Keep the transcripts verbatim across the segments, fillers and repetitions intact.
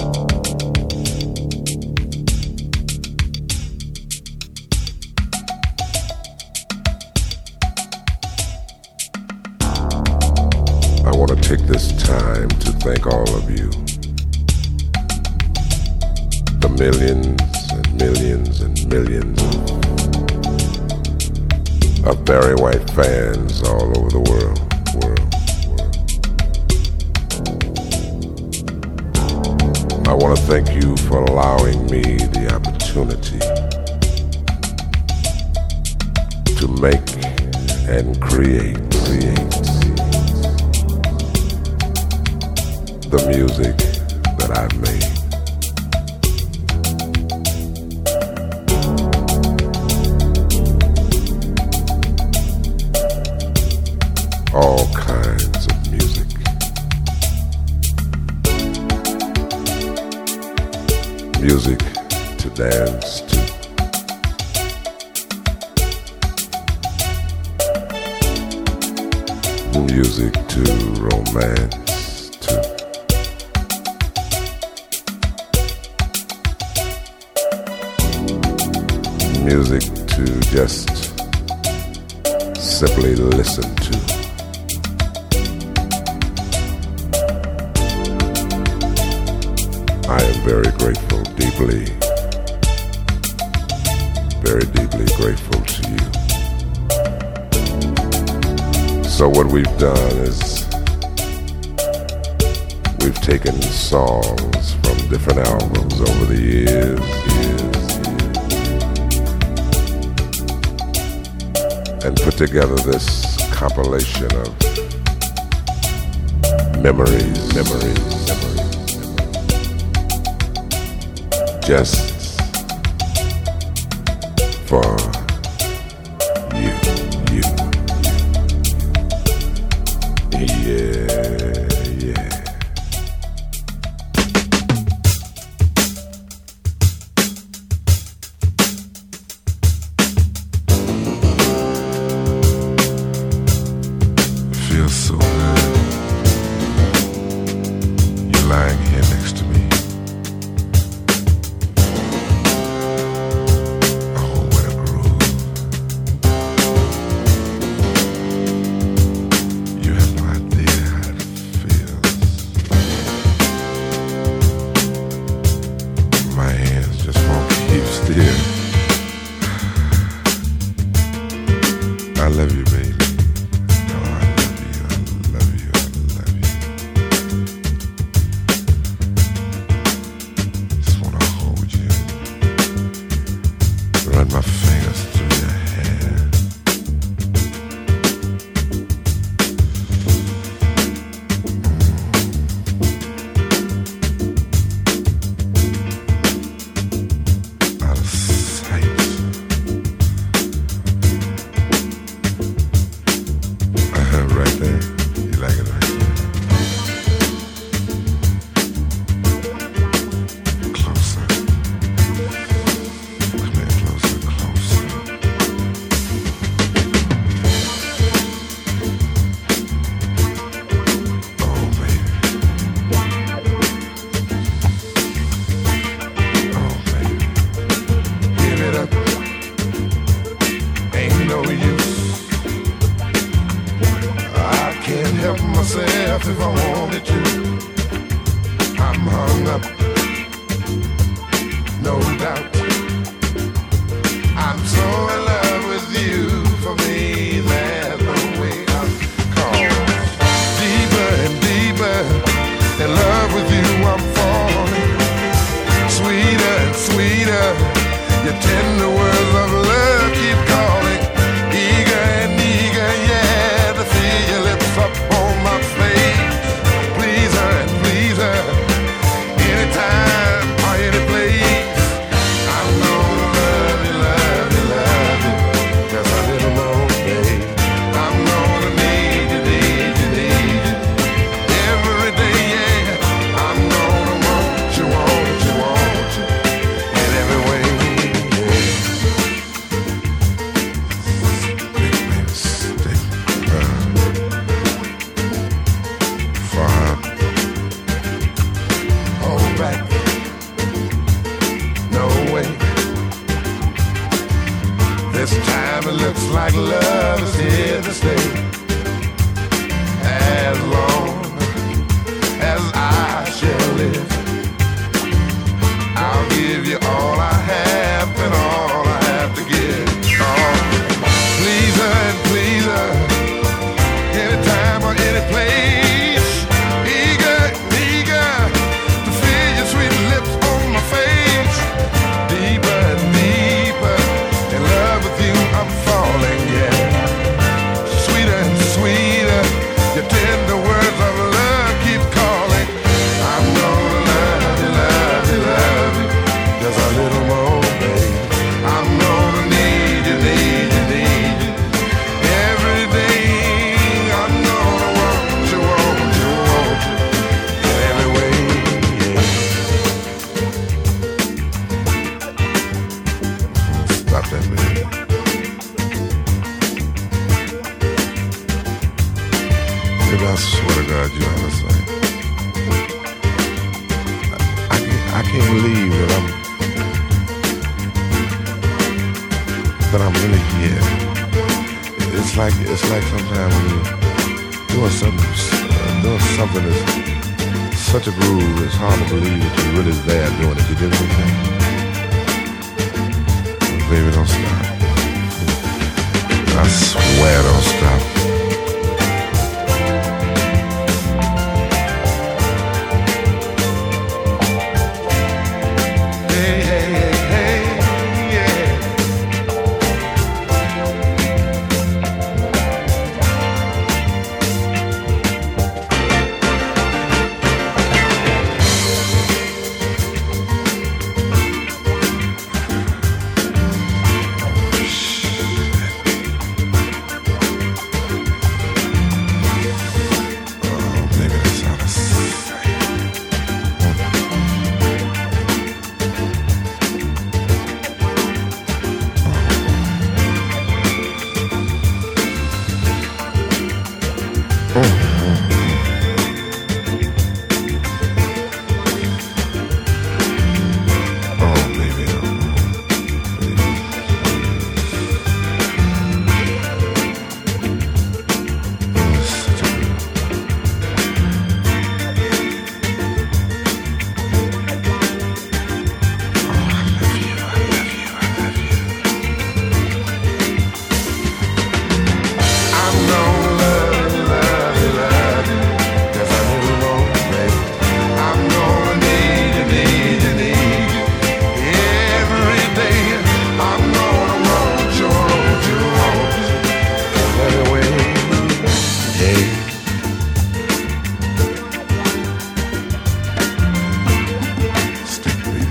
I want to take this time to thank all of you. The millions and millions and millions of Barry White fans all over the world, world, world. I want to thank you for allowing me the opportunity to make and create, create the music that I've made. All kinds of music. Music to dance to. Music to romance to. Music to just simply listen to. I am very grateful, deeply, very deeply grateful to you. So what we've done is we've taken songs from different albums over the years, years, years, and put together this compilation of memories, memories, memories. Just for you, you, yeah, yeah. Feels so good. You're lying here next to me. I love you, baby. Oh, I love you, I love you, I love you. Just wanna hold you. Run my fingers through your hair. Mm. Out of sight. Right there. You like it right there. Closer. Come here, closer, closer. Oh, baby. Oh, baby. Give it up. Ain't no use. Can't help myself if I wanted to. I'm hung up, no doubt. I'm so in love with you. For me, there's no way out. Cause deeper and deeper in love with you, I'm falling. Sweeter and sweeter, your tender words of love keep calling. Eager and eager, yeah, to feel your lips up on my face. Please her and please her, anytime or any place. I'm gonna love you, love you, love you, just a little more, babe. I'm gonna need you, need you, need you, every day, yeah. I'm gonna want you, want you, want you, in every way, yeah. Stick, baby, stick. Far. Hold back. like love is here to stay. As long as I shall live, I'll give you all I have and all I have to give. Oh, please her and please her, anytime or any place. Eager, eager to feel your sweet lips on my face. Deeper and deeper in love with you, I'm falling, yeah. Sweeter and sweeter, your tender words of love keep calling. I'm gonna love you, love you, love you just a little more, babe. I'm gonna need you, need you, need you every day. I'm gonna want you, want you, want you in every way, yeah. Stop that, baby. Baby, I swear to God, you understand. I, I, can't, I can't believe that I'm that I'm really here. It's like it's like sometimes when you're doing something, uh, doing something that's such a groove, it's hard to believe that you're really there doing it. You dig what I'm saying? But baby, don't stop. I swear, don't stop. Hey, hey, hey, hey, yeah. Oh, baby, that's all I say. Oh, baby, oh, baby. Oh, it's such a good. Oh, I love you, I love you, I love you. I'm gonna love you, love you, love you just a little more, baby. I'm gonna need you, need you, need you every day. I'm gonna want you, want you, want you every way, yeah. Stick, baby.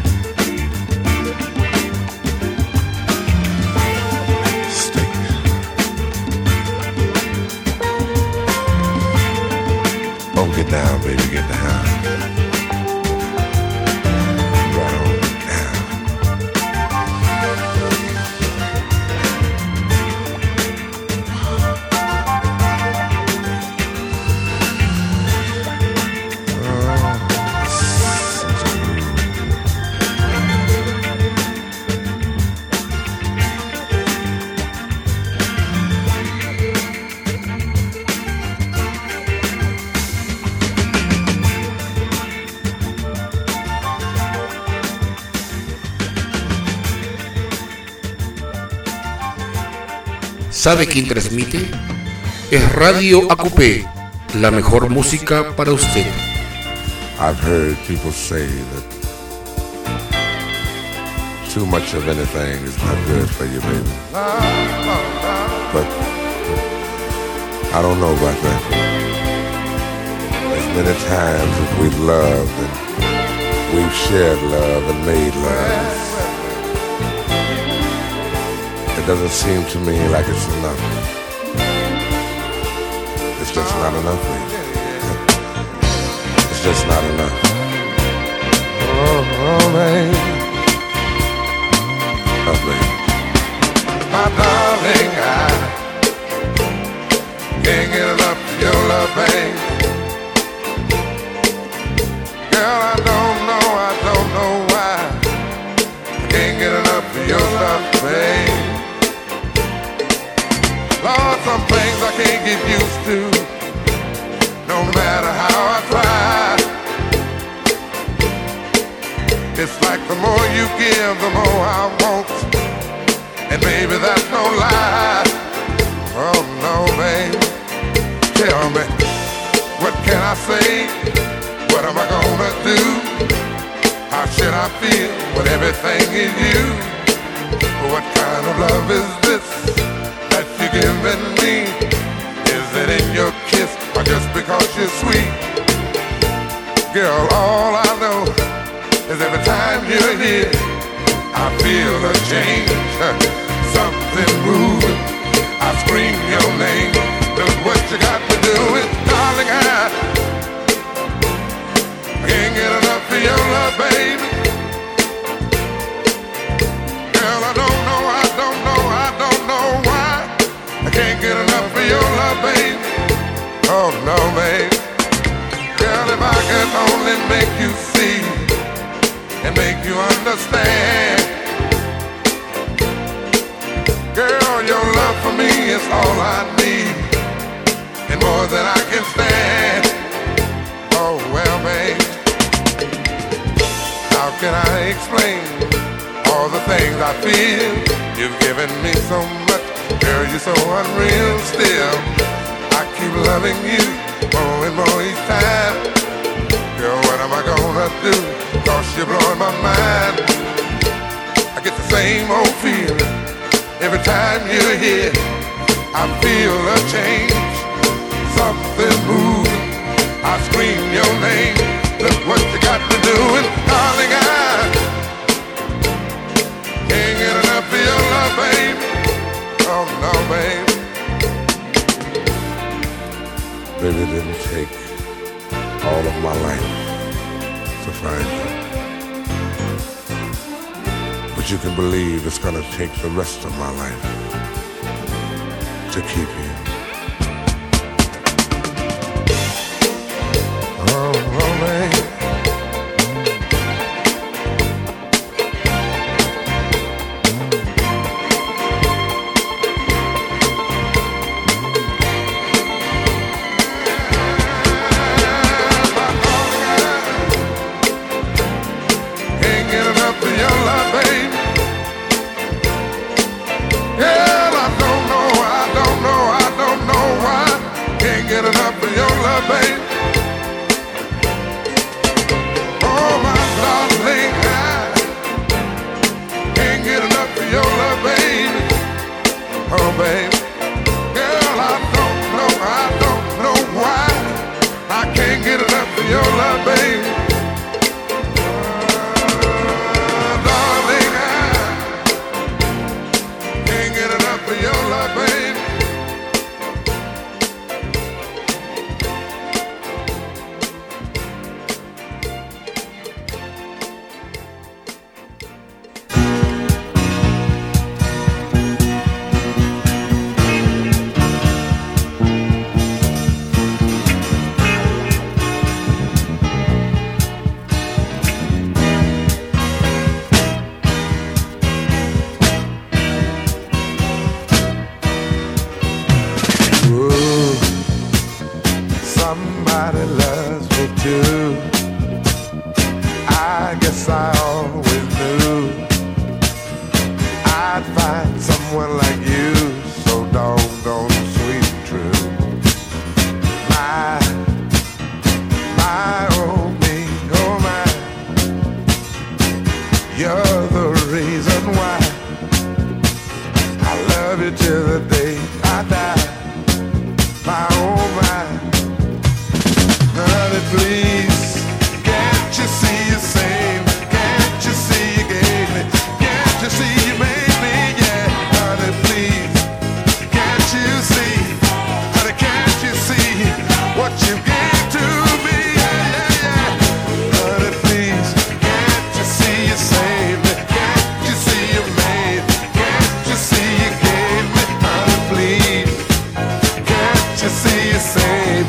Stick. Oh, get down, baby, get down. Right on down. Oh, such a groove. ¿Sabe quién transmite? Es Radio A Q P, la mejor música para usted. I've heard people say that too much of anything is not good for you, baby. But I don't know about that. As many times as we've loved and we've shared love and made love, it doesn't seem to me like it's enough. It's just not enough, baby. It's just not enough. Oh, oh, baby. Oh, baby. My darling, I can't get enough of your love, babe. Girl, I don't know, I don't know why I can't get enough of your love, babe. get used to. No matter how I try, it's like the more you give, the more I want. And baby, that's no lie. Oh no, baby. Tell me, what can I say? What am I gonna do? How should I feel when everything is you? What kind of love is this that you're giving me? Is it in your kiss or just because you're sweet? Girl, all I know is every time you're here, I feel a change, something moving. I scream your name. Look what you got me doing, darling. I can't get enough of your love, baby. Girl, I don't know, I don't know, I don't know why I can't get enough of your love, baby. Oh no, baby. Girl, if I could only make you see and make you understand. Girl, your love for me is all I need, and more than I can stand. Oh well, babe, how can I explain all the things I feel? You've given me so much, girl, you're so unreal still. I keep loving you more and more each time. Girl, what am I gonna do? Cause you're blowing my mind. I get the same old feeling every time you're here. I feel a change, something moving. I scream your name. Look what you got me doing, darling. I can't get enough of your love, baby. Oh no, baby. Baby, it didn't take all of my life to find you, but you can believe it's gonna take the rest of my life to keep you. Oh, oh, baby. See you save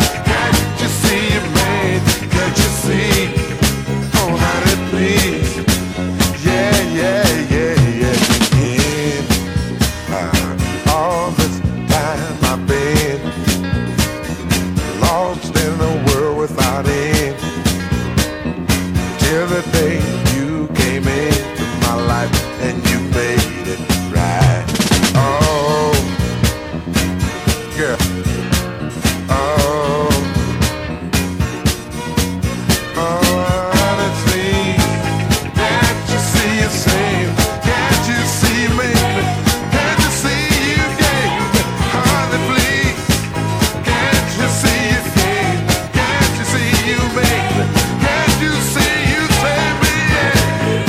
the day you came into my life and you made it right. Oh, girl. Oh, oh, honestly, can't you see you sing? Can't you see me? Can't you see you gave me? Honey, please, can't you see you gave me? Can't you see you made me? Can't you see you saved me? Yeah.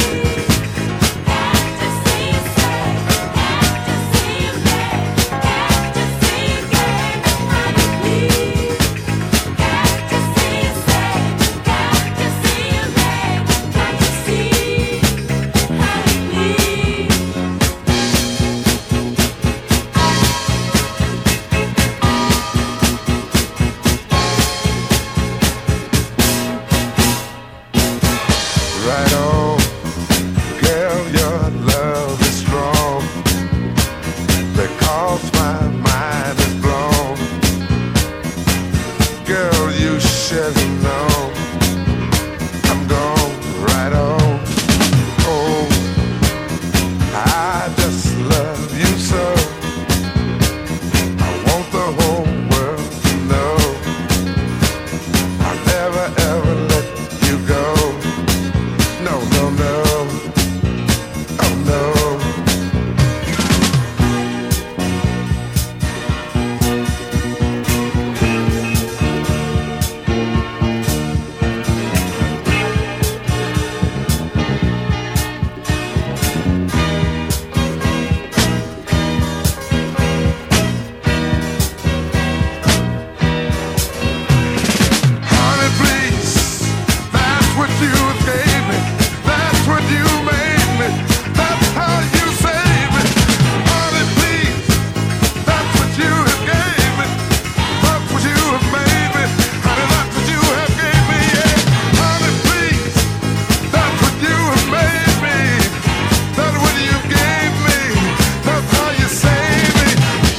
Can't you see you saved me? Can't you see you made me? Can't you see you gave me? Honey, please, can't you see you saved me? Can't you see you made me? Can't you see, honey, please. Right on, girl, your love is strong because my mind is blown. Girl, you should have known I'm gone. Right on. Oh, I just love you so. I want the whole world to know I'll never ever let you go. No, no, no. Oh, no. Honey, please, that's what you gave me. That's what you made me. That's how you saved me. Honey, please, that's what you have gave me. That's what you have made me. Honey, that's what you have gave me. Yeah. Honey, please, that's what you have made me. That's what you gave me. That's how you saved me.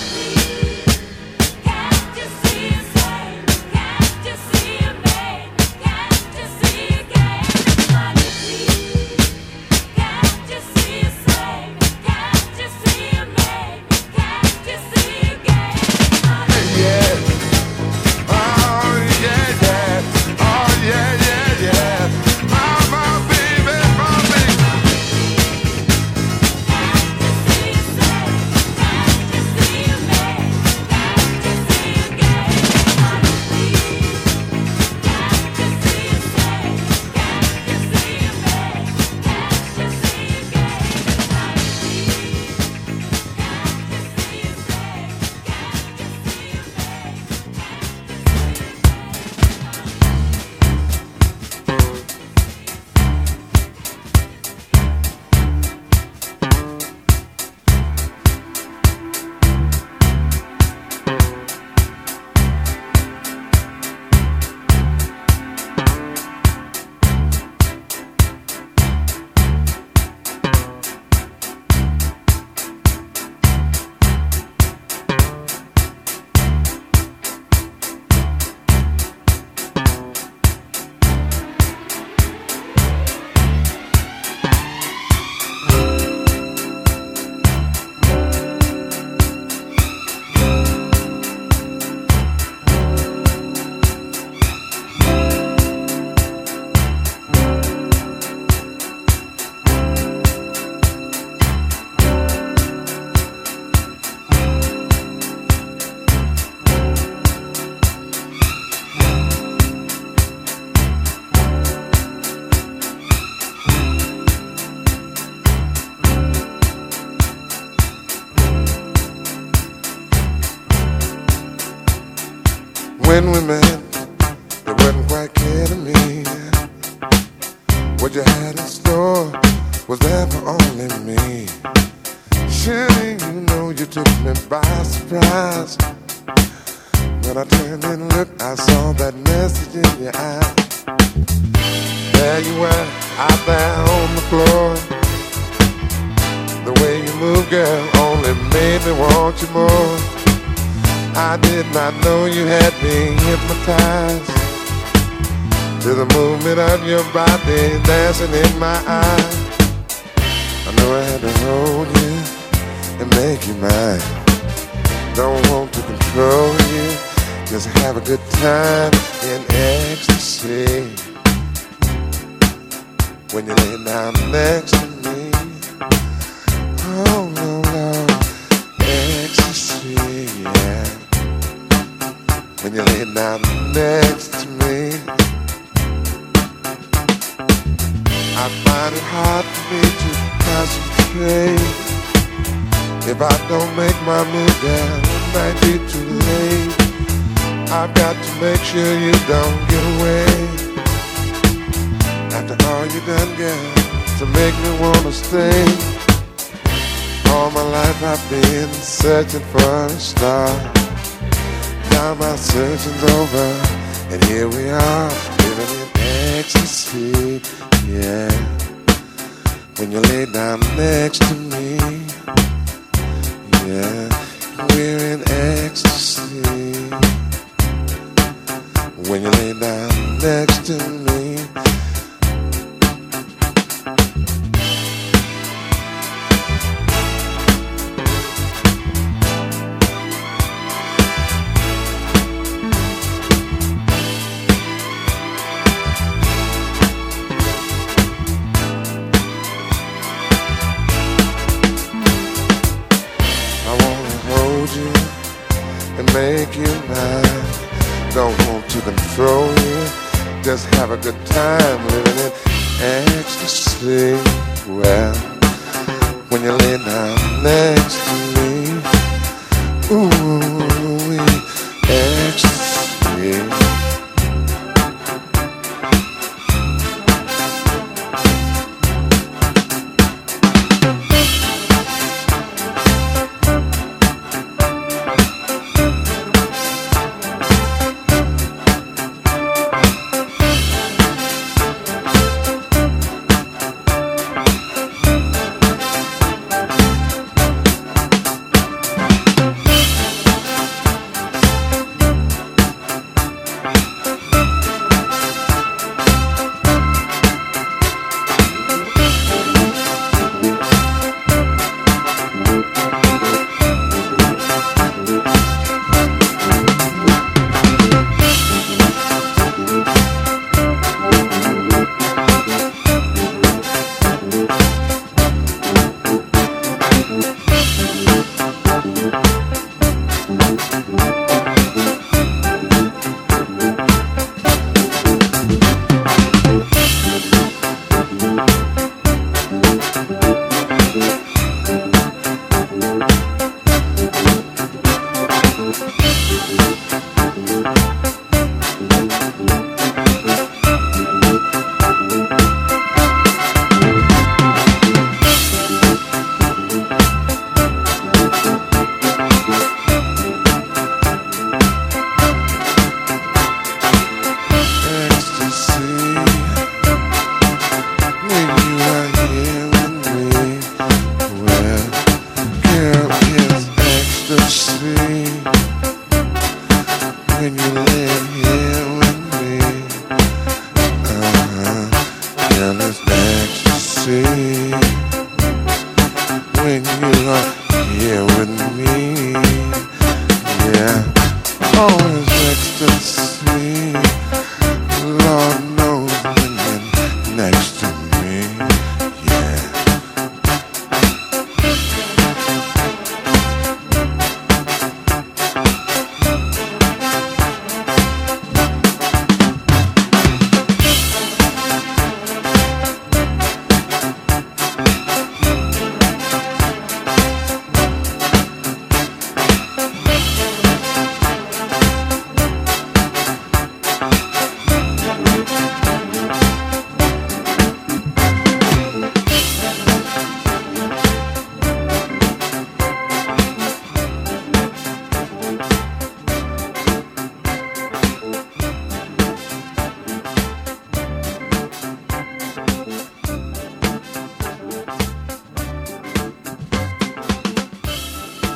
Can't you see you saved me? Can't you see you made me? Can't you see you gave me? Honey, please, can't you see you saved me? Can't you see you made me? Can't you see you gave me? Honey, yeah. Oh, yeah, yeah. Oh, yeah, yeah, yeah. My, my baby, my baby. Can't you see you saved me? Can't you see you made me? Can't you see you gave me? Honey, please, can't you see you saved me? Can't you see you made me? Can't you see you gave me? Honey, please, can't you see you saved me? Can't you see you made me? When we met, it wasn't quite clear to me what you had in store was there for only me. Surely you know you took me by surprise. When I turned and looked, I saw that message in your eye. There you were, out there on the floor. The way you move, girl, only made me want you more. I did not know you had me hypnotized. to the movement of your body dancing in my eyes. I know I had to hold you and make you mine. Don't want to control you, just have a good time in ecstasy. When you lay down next to me, oh no, no, ecstasy, yeah. When you lay down next to me, I find it hard for me to concentrate. If I don't make my move, girl, it might be too late. I've got to make sure you don't get away. After all you done, girl, to make me wanna stay. All my life I've been searching for a star. Now my searching's over, and here we are, living in ecstasy, yeah. When you lay down next to me, yeah, we're in ecstasy. When you lay down next to me, make you mine. Don't want to control you, just have a good time living in ecstasy. Well, when you lay down next to me, ooh, ecstasy.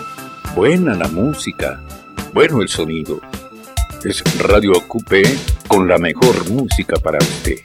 Buena la música, bueno el sonido. Es Radio Acupé con la mejor música para usted.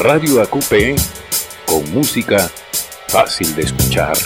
Radio A Q P, con música fácil de escuchar.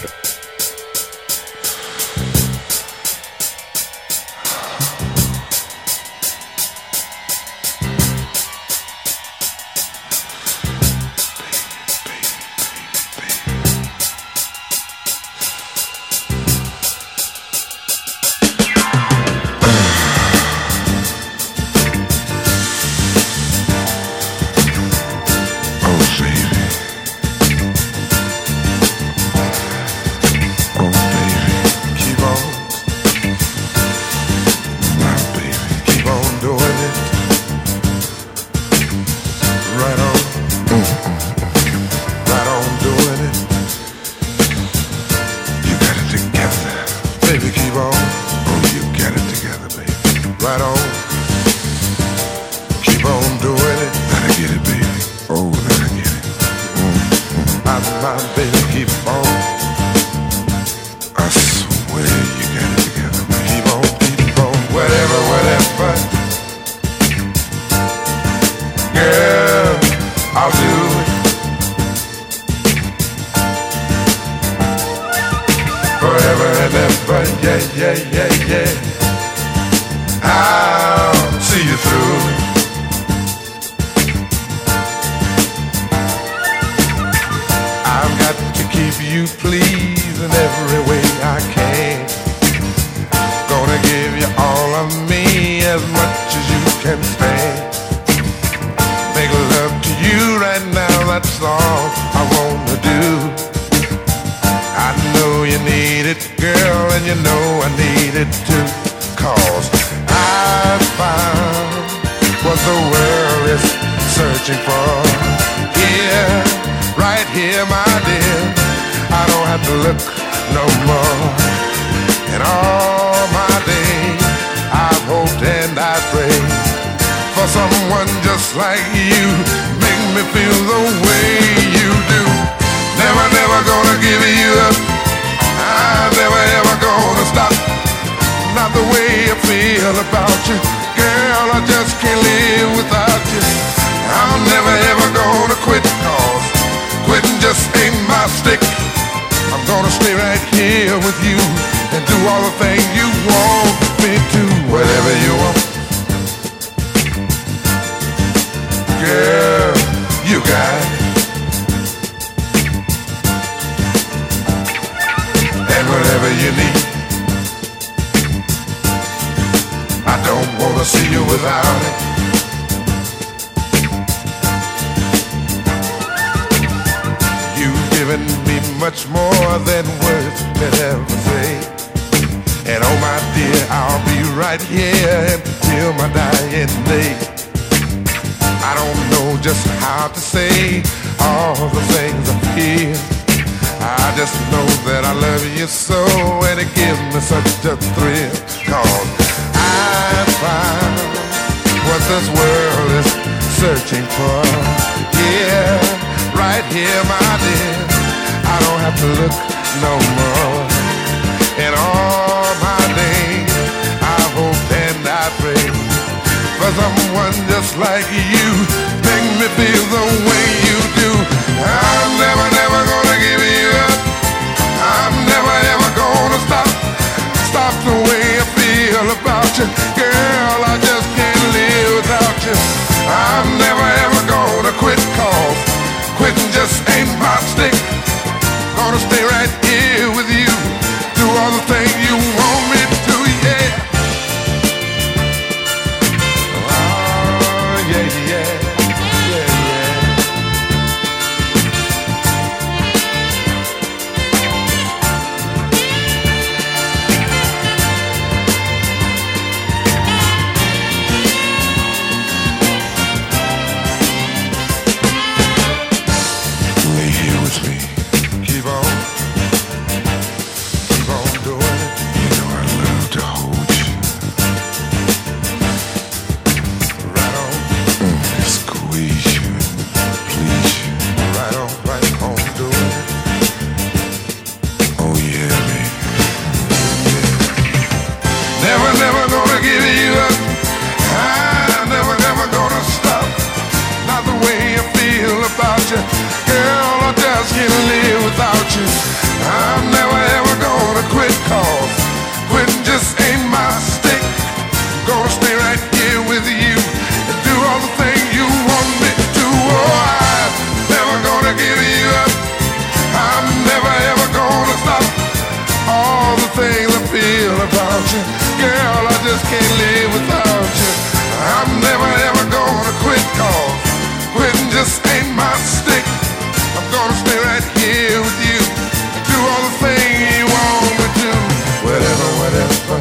can't live without you. I'm never ever gonna quit, cause quitting just ain't my stick. I'm gonna stay right here with you, do all the things you want me to. Whatever, whatever,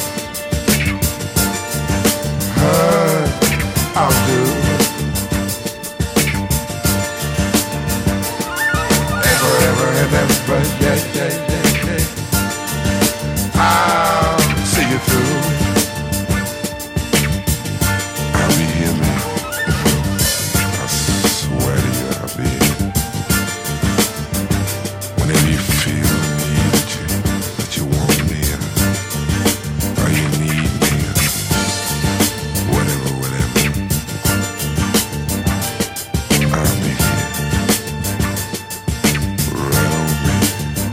uh, I'll do. Ever, ever, and ever, yeah, yeah, yeah, yeah. I'll see you through. I'll be here, man. I swear to you, I'll be here. Whenever you feel the need that you, that you want me, or you need me, whatever, whatever, I'll be here. Right on, baby.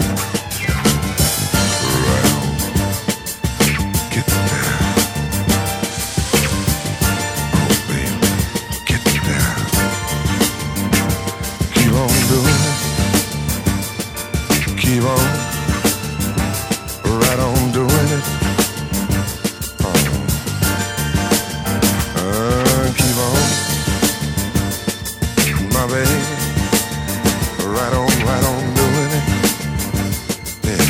Right on. Get down. Oh, baby, get down. Keep on doing it. Keep on, right on doing it. Oh. Uh, keep on, my baby. Right on, right on doing it. Yeah,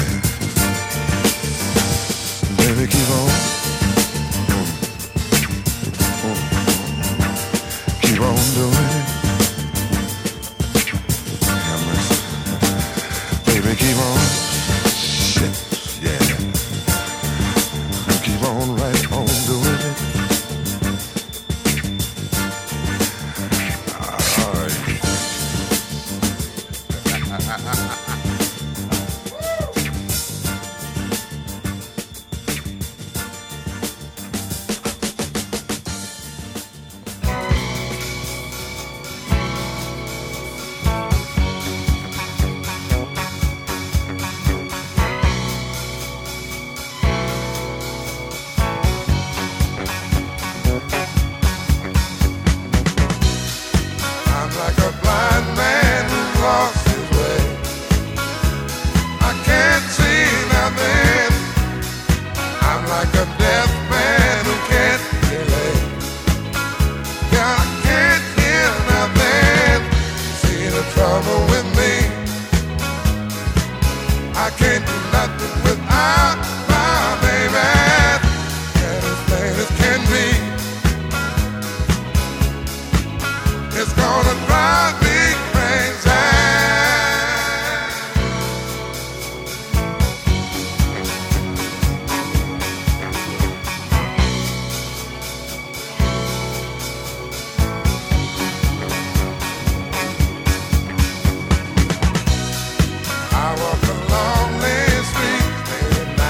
baby, keep on. Mm. Mm. Keep on doing it. Have mercy. Baby, keep on. Shit, yeah. Keep on right on doing it. All right. I'm like a blind man who's lost his way. I can't see nothing. I'm like a deaf man who can't relate. God, I can't hear nothing. See the trouble with me. I can't do nothing without my baby. And as plain as can be, it's gonna drive me crazy. I walk a lonely street late at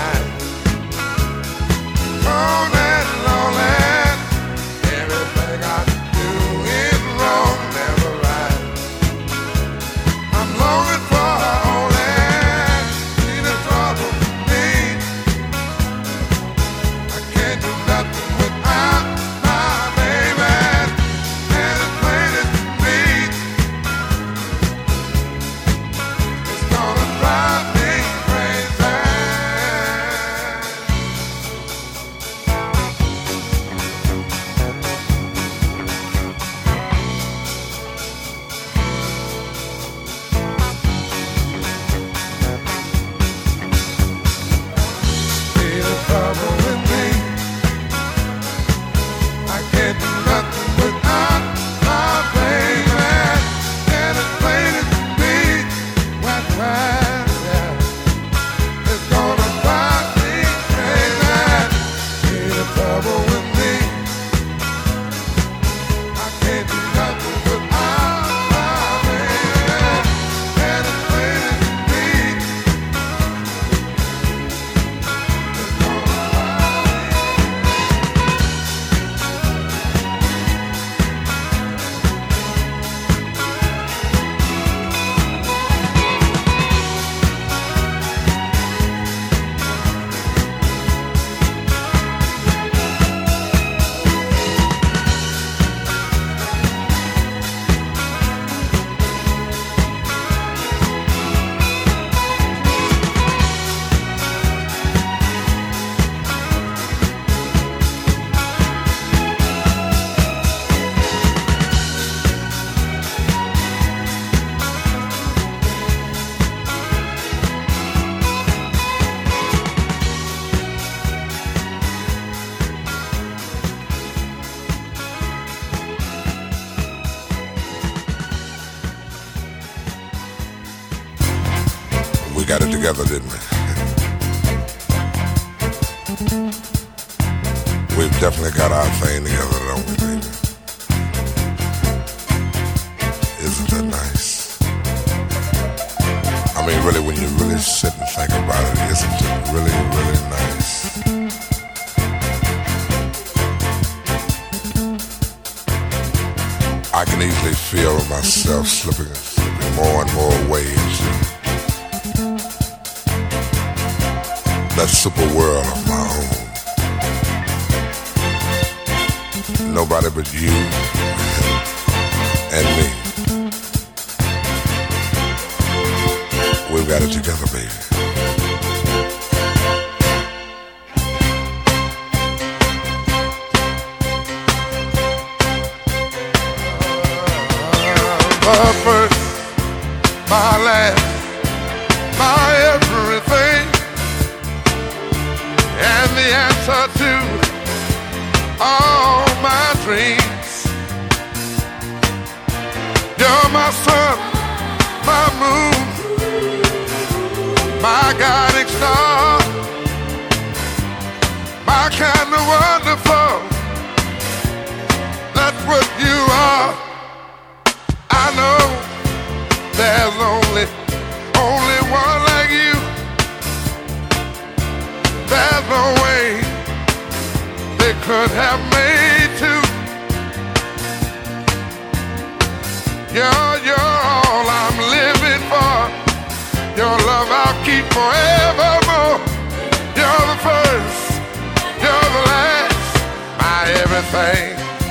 got it together, didn't we? We've definitely got our thing together, don't we, baby? Isn't that nice? I mean, really, when you really sit and think about it, isn't it really, really nice? I can easily feel myself slipping, slipping more and more away into that super world of my own. Nobody but you and me. We've got it together, baby. My first, my last, my everything, and the answer to all my dreams. You're my sun, my moon, my guiding star, my kind of wonderful. That's what you are. I know there's only, only one like you. There's no way they could have made two. You're, you're all I'm living for. Your love I'll keep forevermore. You're the first, you're the last, my everything.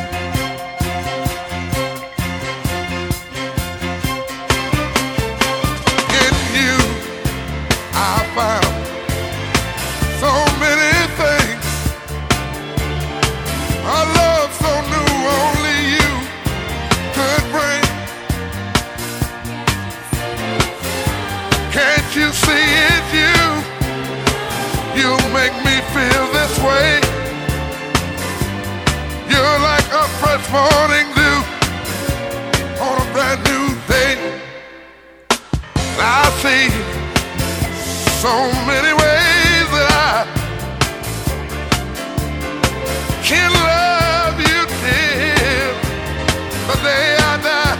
You see it, you, you make me feel this way. You're like a fresh morning dew on a brand new day. I see so many ways that I can love you till the day I die.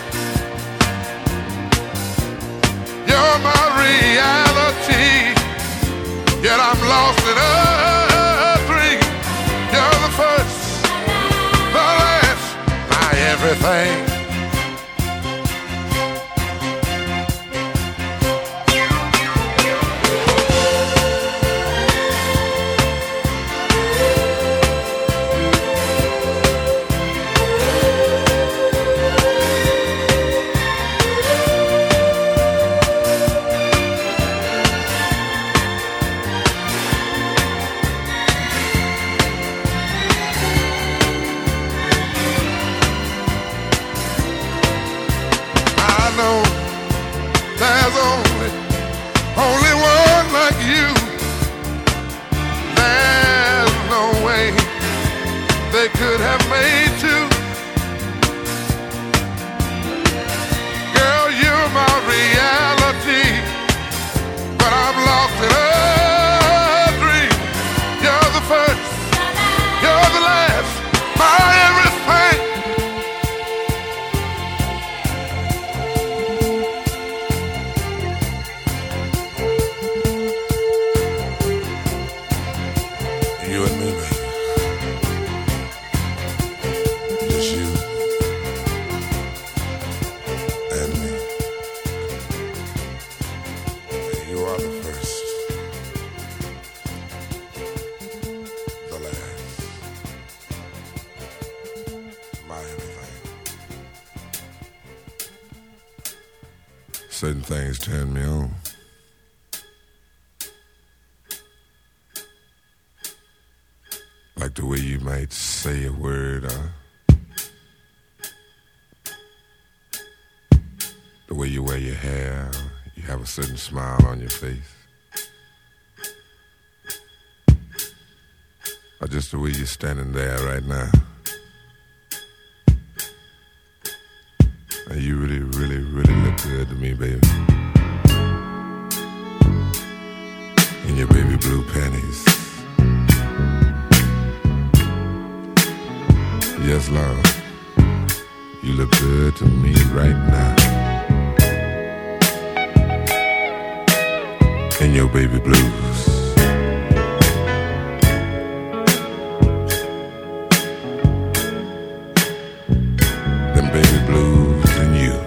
You're my reality, yet I'm lost in a dream. You're the first, the last, my everything. Could have made two. Girl, you're my reality, but I'm lost in a dream. You're the first, you're the last, my everything. You and me, baby. Certain things turn me on. Like the way you might say a word, or the way you wear your hair, you have a certain smile on your face, or just the way you're standing there right now. And you really, really, really look good to me, baby. your baby blue panties. Yes, Lord, you look good to me right now. In your baby blues. Them baby blues and you.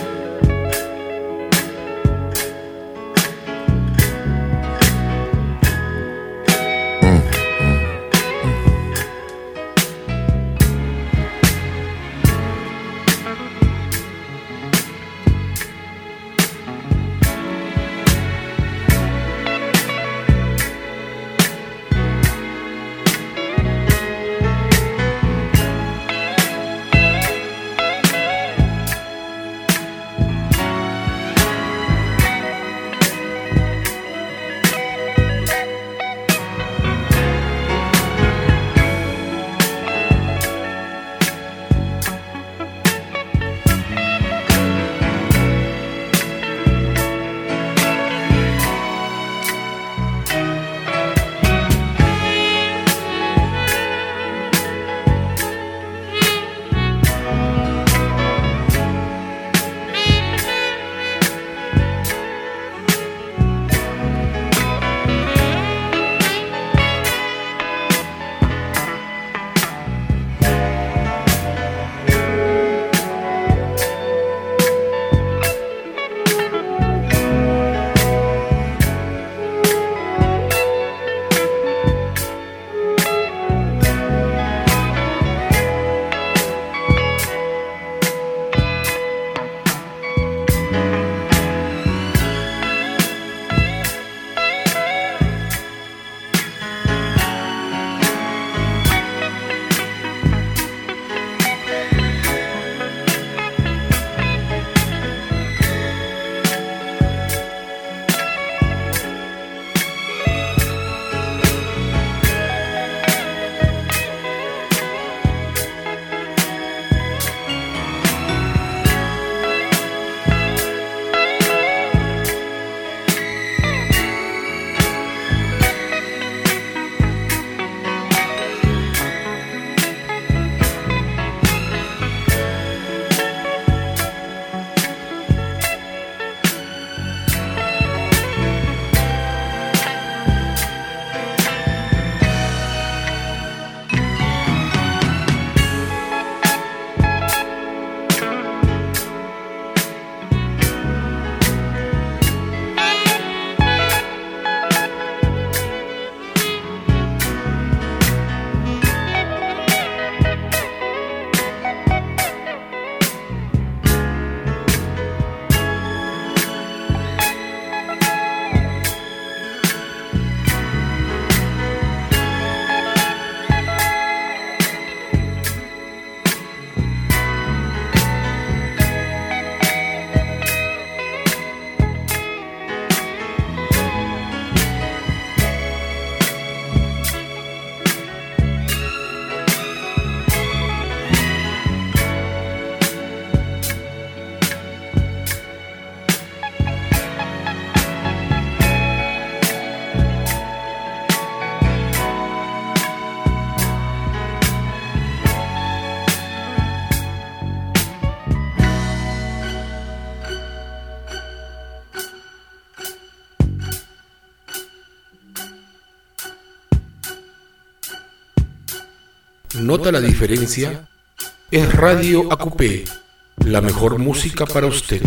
¿Nota la diferencia? Es Radio A Q P, la mejor música para usted.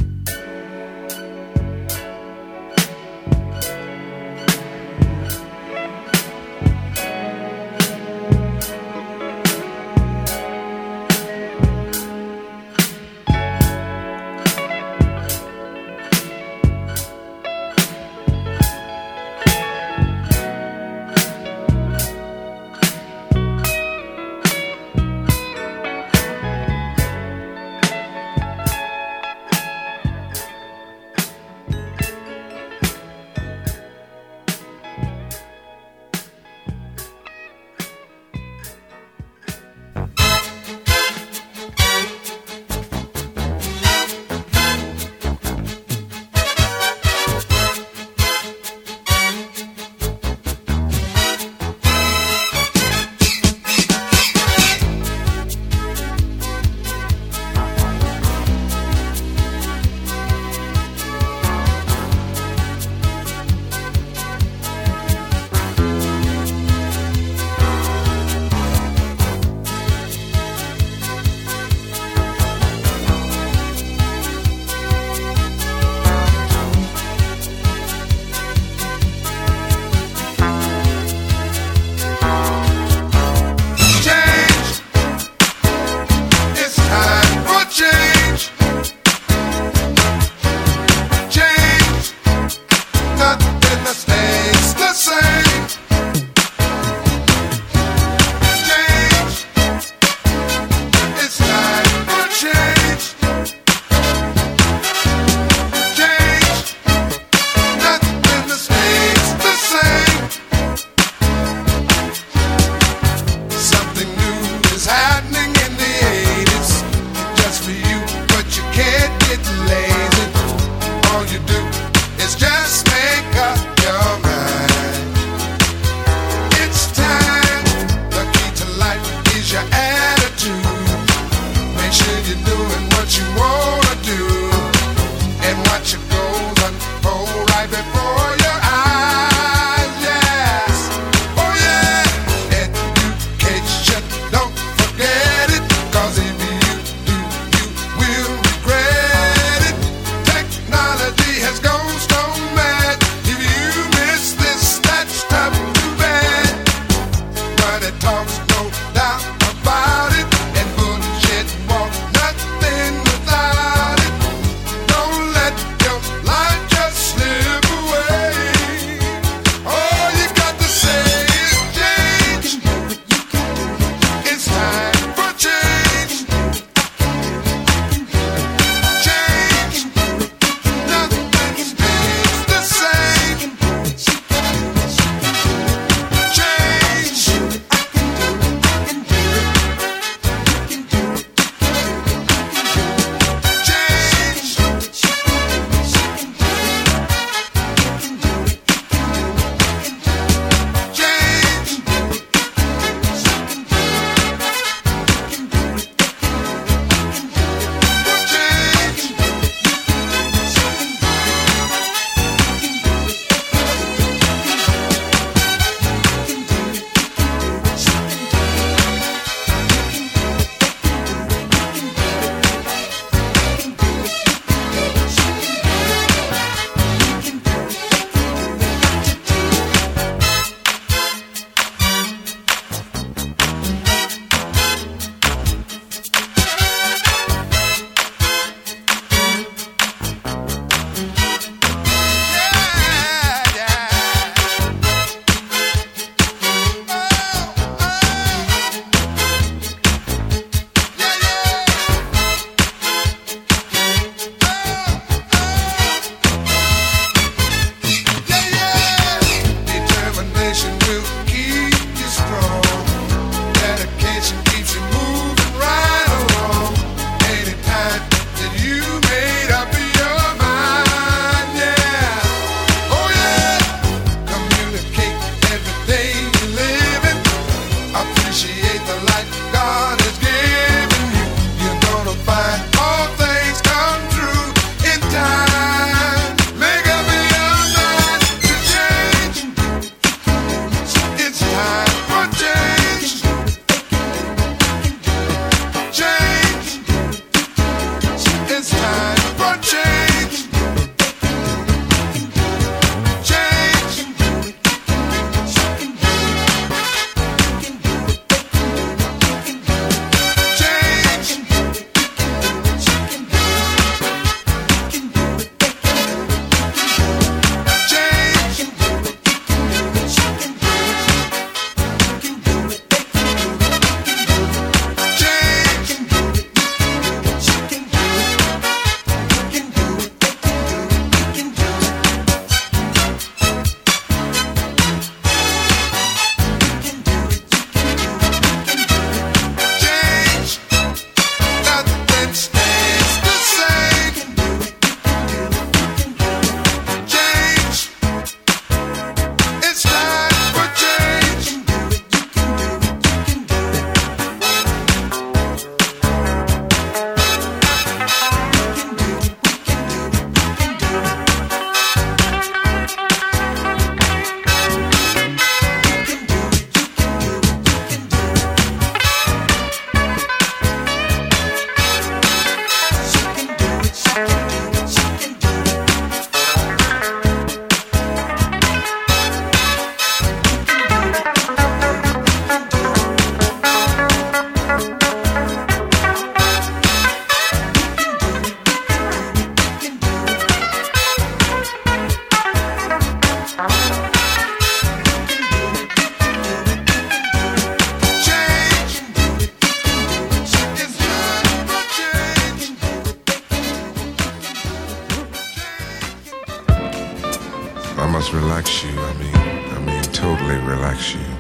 must relax you. I mean, I mean, totally relax you.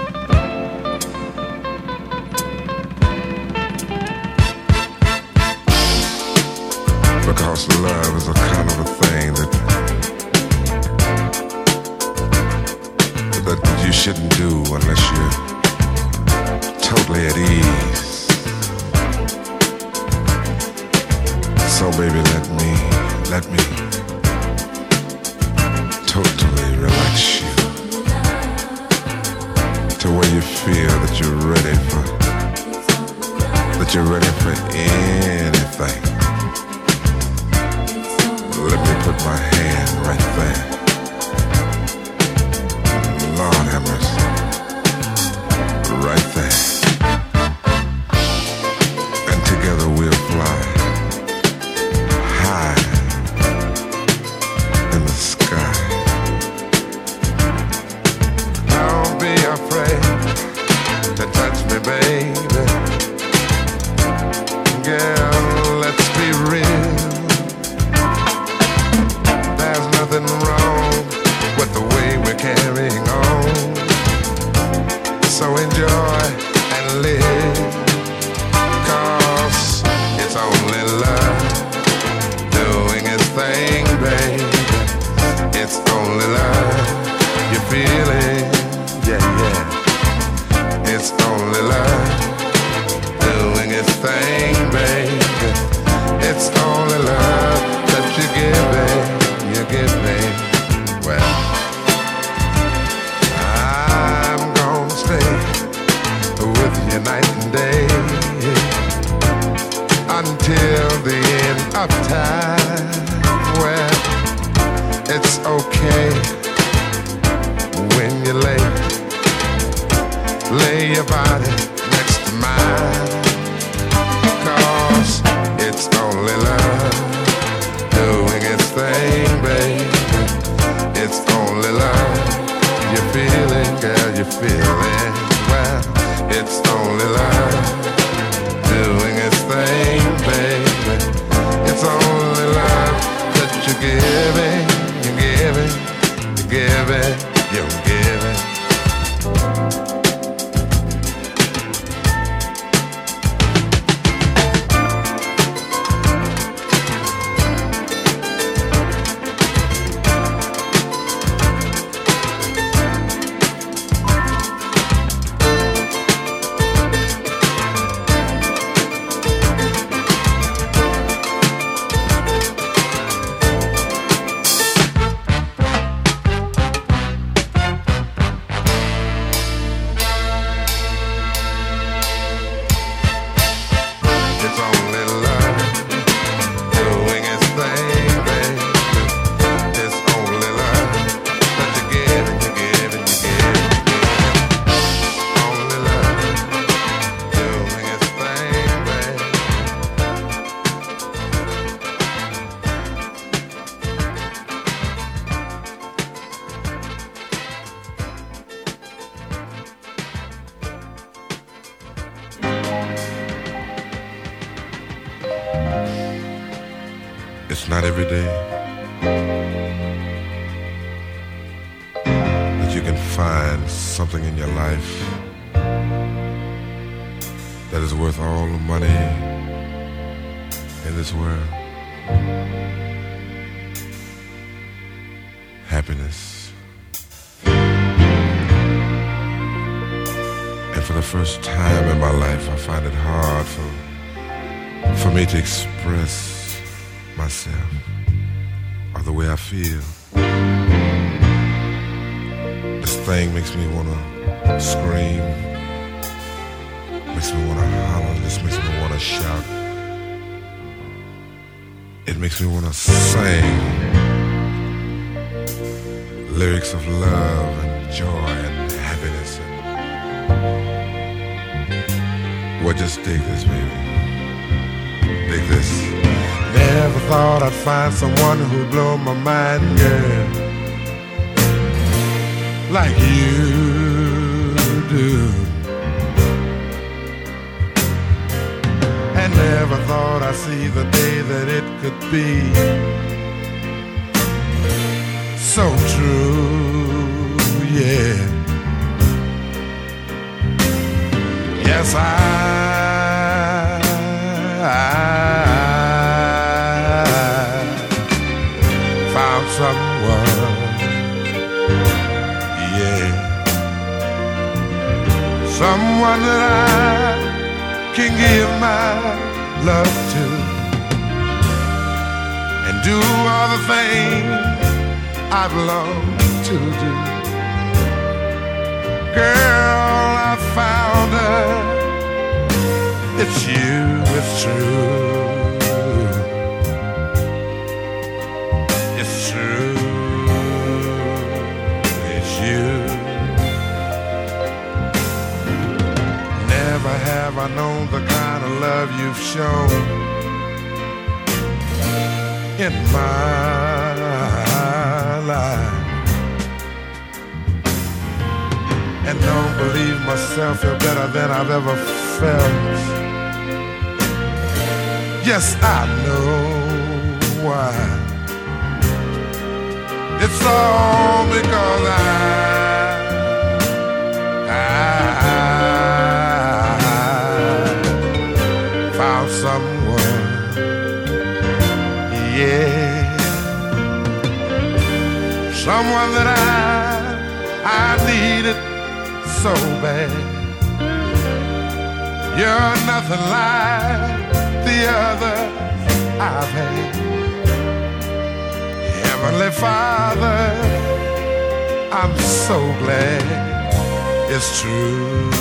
Because love is a kind of a thing that that you shouldn't do unless you're totally at ease. So baby, let me, let me totally relax you to where you feel that you're ready for, that you're ready for anything. Let me put my hand right there. Lord have mercy. Right there. And together we'll fly high in the sky. Don't be afraid to touch me, baby. Girl, let's be real. There's nothing wrong with the way we're carrying on. So enjoy and live, 'cause it's only love doing its thing, baby. It's only love you're feeling, yeah, yeah. It's only love doing its thing, baby. It's only love that you're giving, you're giving. Well, I'm gonna stay with you night and day until the end of time. Well, it's okay when you lay lay your body next to mine, 'cause it's only love doing its thing, baby. It's only love you're feeling, girl, you're feeling. Well, it's only love doing its thing, baby. It's only love that you're giving, you're giving, you're giving, you're giving. It's not every day that you can find something in your life that is worth all the money in this world. Happiness. And for the first time in my life, I find it hard for, for me to express myself or the way I feel. This thing makes me want to scream, makes me want to holler, this makes me want to shout. It makes me want to sing lyrics of love and joy and happiness. Well, just dig this, baby. Dig this. Never thought I'd find someone who'd blow my mind, girl, like you do. And never thought I'd see the day that it could be so true, yeah. Yes, I, I found someone, yeah. Someone that I can give my love to and do all the things I've longed to do. Girl, I found her. It's you, it's true. It's true. It's you. Never have I known the kind of love you've shown in my life. And don't believe myself, you're better than I've ever felt. Yes, I know why. It's all because I, I found someone, yeah, someone that I, I needed so bad. You're nothing like the others I've had. Heavenly Father, I'm so glad it's true.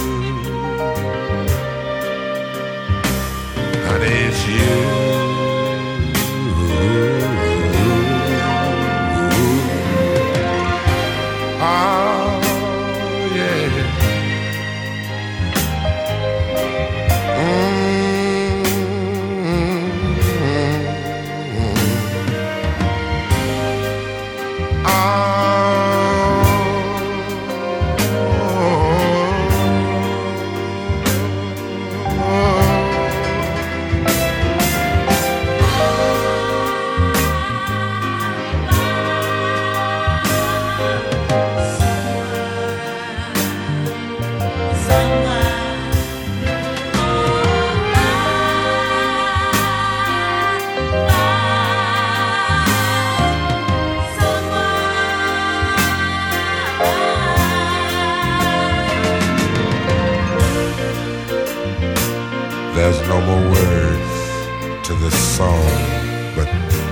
Honey, it's you. Oh, yeah. There's no more words to this song, but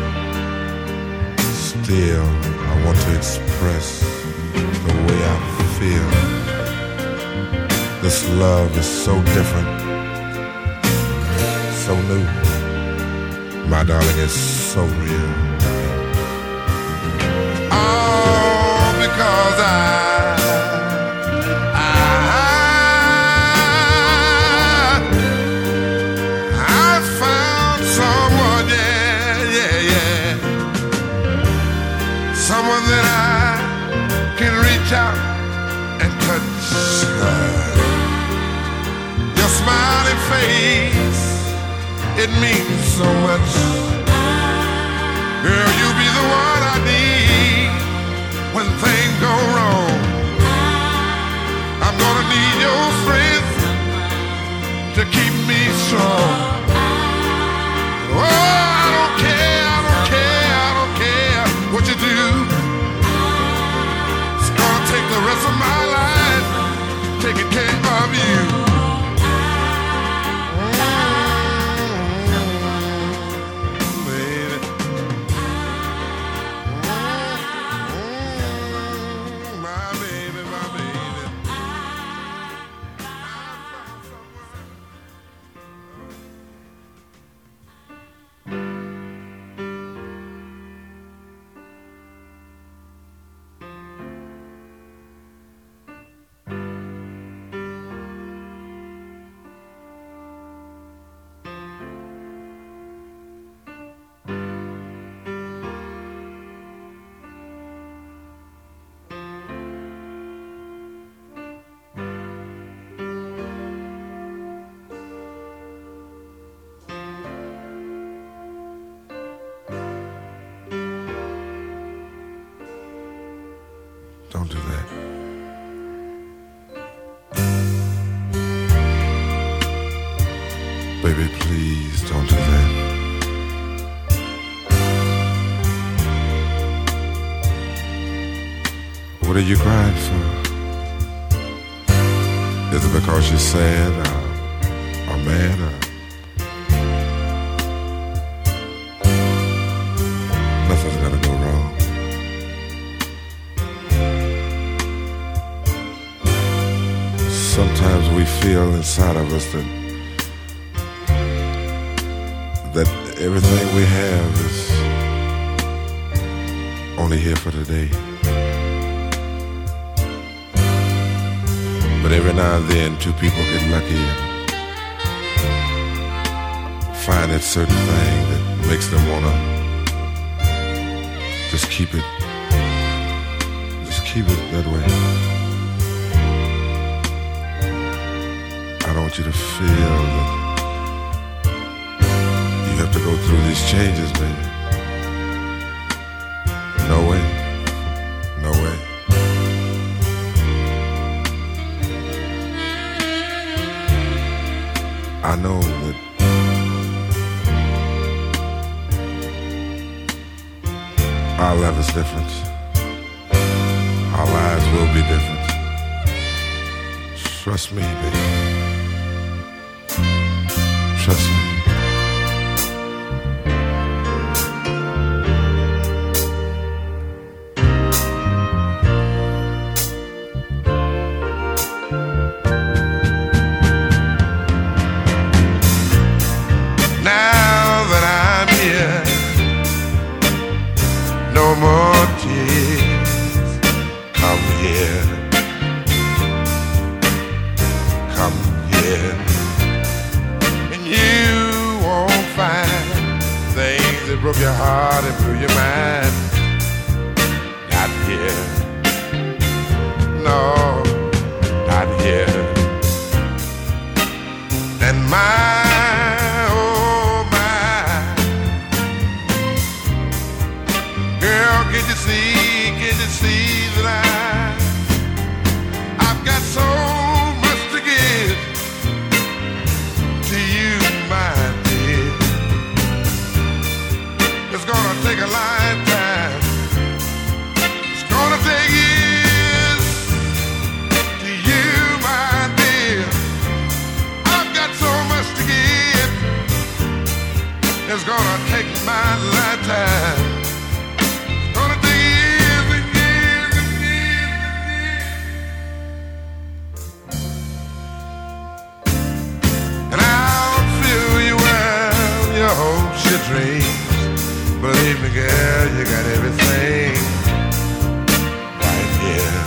still I want to express the way I feel. This love is so different, so new. My darling, is so real. All because I someone that I can reach out and touch. Your smiling face, it means so much. Girl, you'll be the one I need when things go wrong. I'm gonna need your strength to keep me strong. Oh, I don't care, I don't care, I don't care what you do. It's gonna take the rest of my life taking care of you. Mm, baby. Mm, my baby, my baby. don't do that. Baby, please don't do that. What are you crying for? Is it because you're sad or, or mad or nothing's gonna go wrong? Sometimes we feel inside of us that that everything we have is only here for today. But every now and then two people get lucky and find that certain thing that makes them wanna just keep it, just keep it that way. I don't want you to feel that you have to go through these changes, baby. No way. No way. I know that our love is different. Our lives will be different. Trust me, baby. Trust me. Broke your heart and blew your mind. Not here. No, not here. And my, oh my, girl, can you see, can you see that I, I've got so much to give to you, my dear. It's gonna take a lifetime. It's gonna take years to you, my dear. I've got so much to give. It's gonna take my lifetime. It's gonna take years and years and years and years. And I'll fill you well, your hopes, your dreams. Believe me, girl, you got everything right here,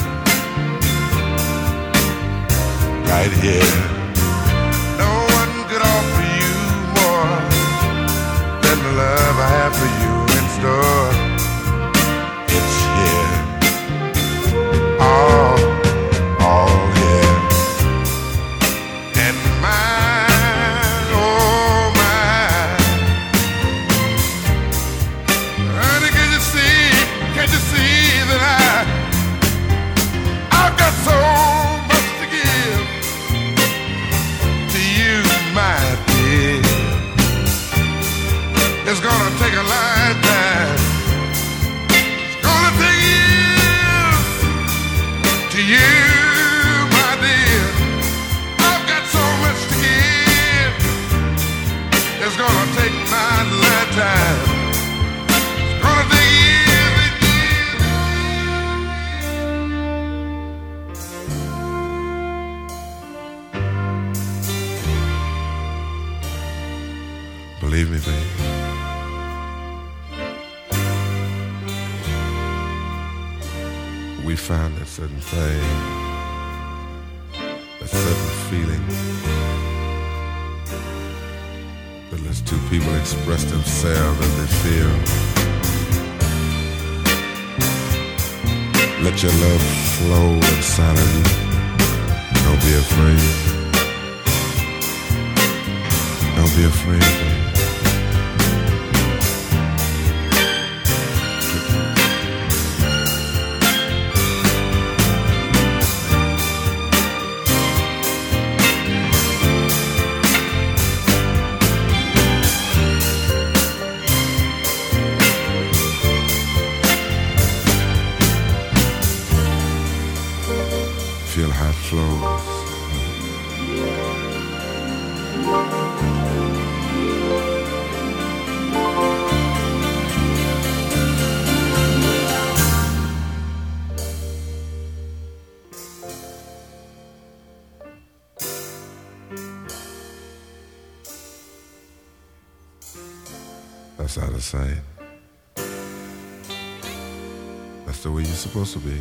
right here. No one could offer you more than the love I have for you in store. It's here, all, all here. And my, oh my, honey, can you see, can you see that I, I've got so much to give to you, my dear. It's gonna take a lifetime. It's gonna take years to you, my dear. I've got so much to give. It's gonna take my lifetime. It's gonna take years and years. Believe me, baby. We found that certain thing, that certain feeling that lets two people express themselves as they feel. Let your love flow inside of you. Don't be afraid. Don't be afraid, baby. how it flows. That's out of sight. That's the way you're supposed to be.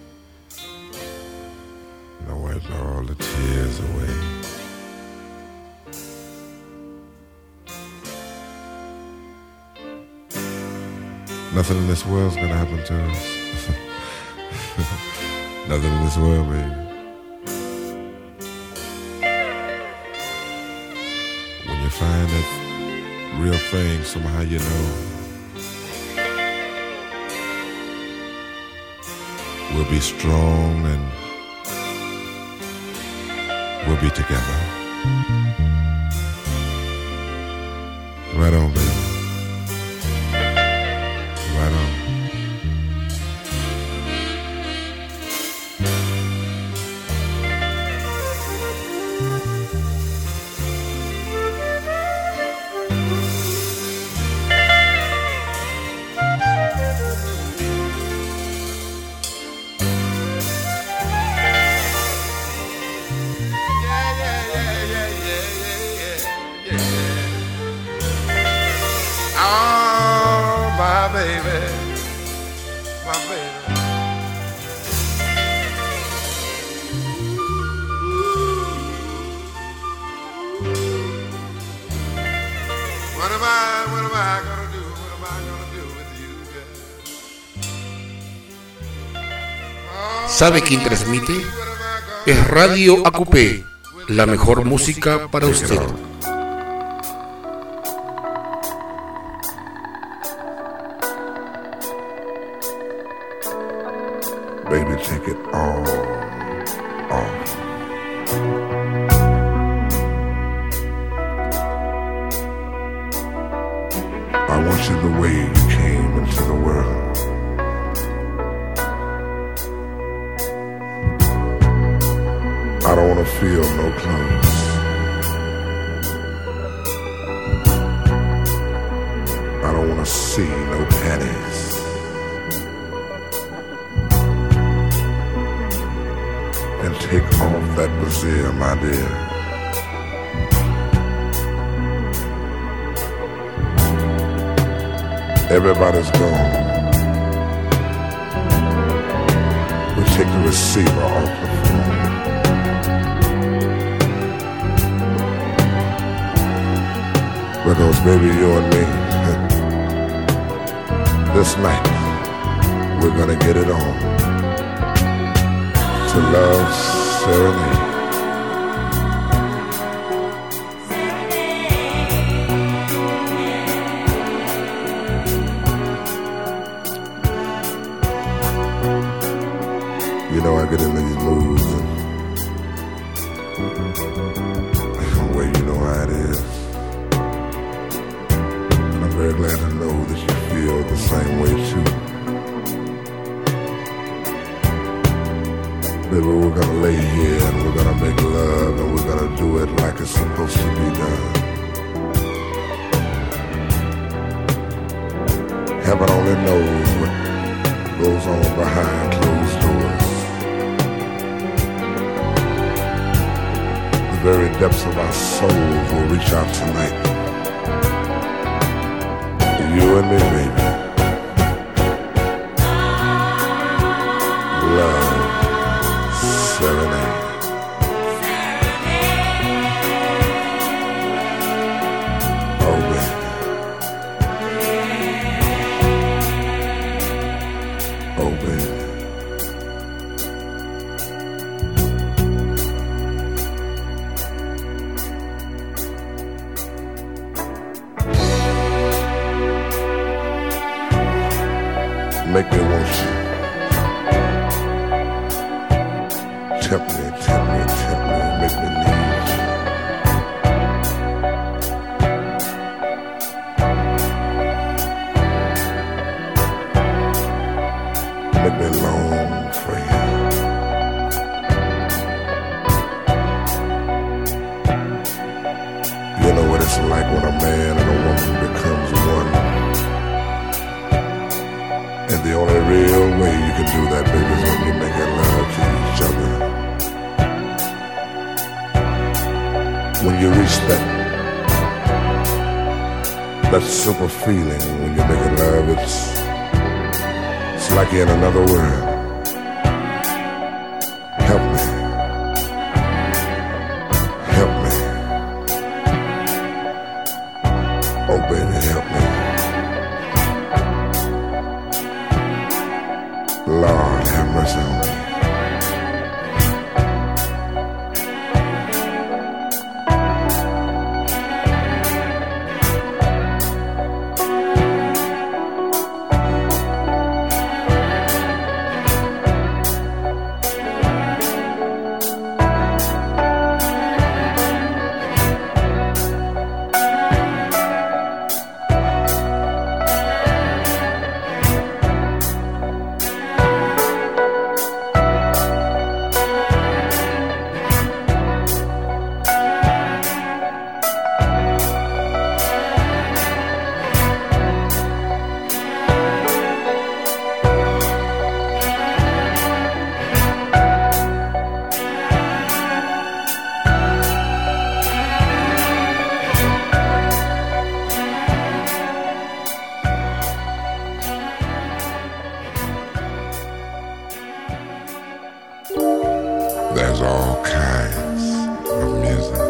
And I wiped all the tears away. Nothing in this world's gonna happen to us. Nothing in this world, baby. When you find that real thing, somehow you know we'll be strong and we'll be together. Right on, baby. Right on. ¿Sabe quién transmite? Es Radio A Q P, la mejor música para usted. Baby, take it all off. I want you the way you came into the world. I don't want to feel no clothes. I don't want to see no panties. And take off that brassiere, my dear. Everybody's gone. We take the receiver off the phone. Because baby, you and me, this night, we're gonna get it on. To Love Serenade. You know I get in these moods and well, you know how it is. And I'm very glad to know that you feel the same way too. Baby, we're gonna lay here and we're gonna make love and we're gonna do it like it's supposed to be done. Heaven only knows what goes on behind closed doors. The very depths of our souls will reach out tonight. You and me, baby. Love Serenade. Oh, baby. Oh, baby. Make me want you. Tempt me, tempt me, tempt me, make me need you. Make me long for you. like when a man and a woman becomes one. And the only real way you can do that, baby, is when you make love to each other. When you reach that that super feeling, when you're making love, it's it's like you're in another world. Help me. Help me. Oh, baby, help me. Lord, have mercy on me. There's all kinds of music,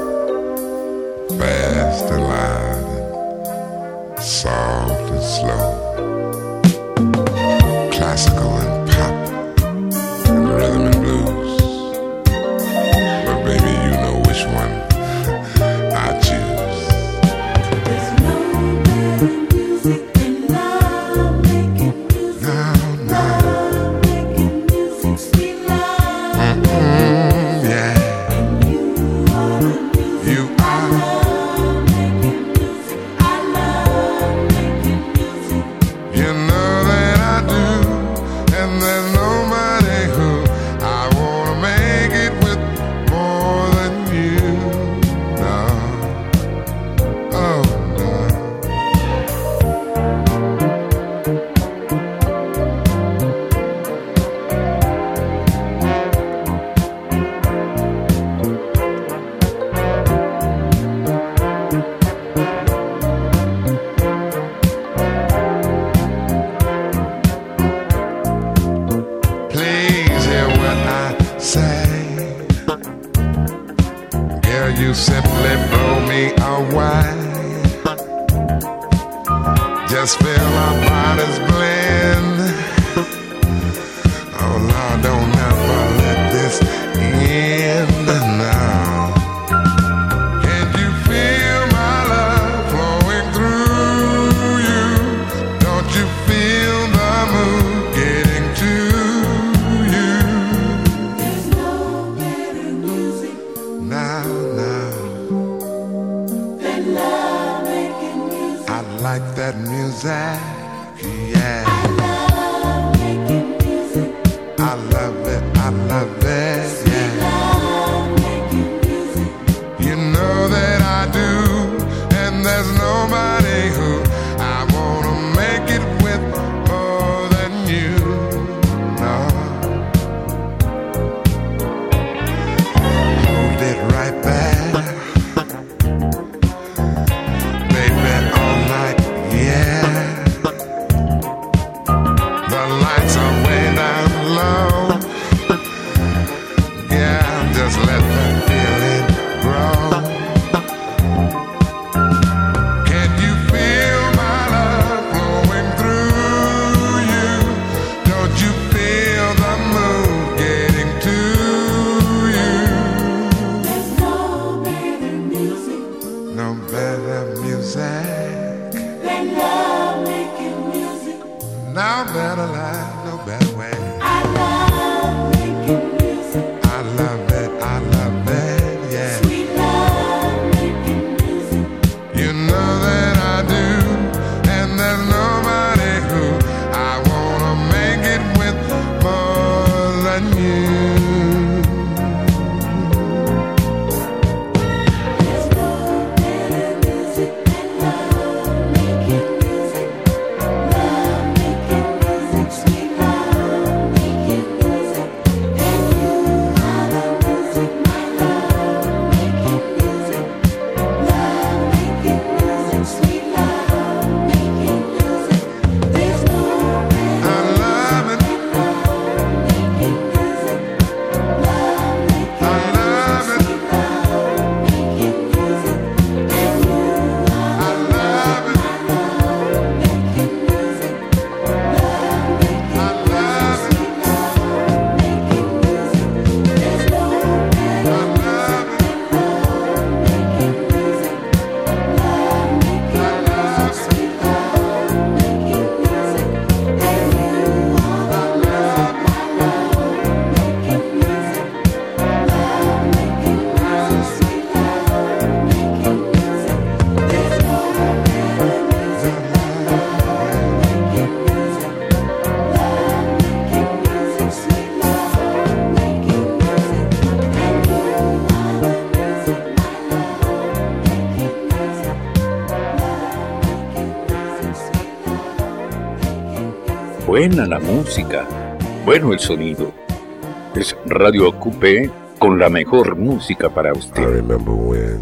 fast and loud, and soft and slow, classical and pop, and rhythm and blues. But baby, you know which one I choose. There's no better music than love making music. No, no. Love making music, sweet love. Mm-mm, yeah. You are the music. You are. Love making music. I love making music. You know that I do, and there's nobody who I wanna make it with more than you. No, oh no. Please hear what I say. Girl, you simply blow me away. Just feel our bodies blend. Oh Lord, don't ever let this end now. Can you feel my love flowing through you? Don't you feel the mood getting to you? There's no better music Now, now, than love making music. I like that music, yeah. Love making music. I love it, I love it, yeah. Love making music. You know that I do, and there's nobody who I wanna make it with more than you. No. Hold it right back, baby, all night, yeah. The lights are way down low. Yeah, just let the feeling grow. Can you feel my love flowing through you? Don't you feel the mood getting to you? There's no better music No better music, than love making music. no better life, no better way. I love making music. I love it, I love it, yeah. Sweet love buena la música, bueno el sonido. Es Radio Ocupé con la mejor música para I usted. remember when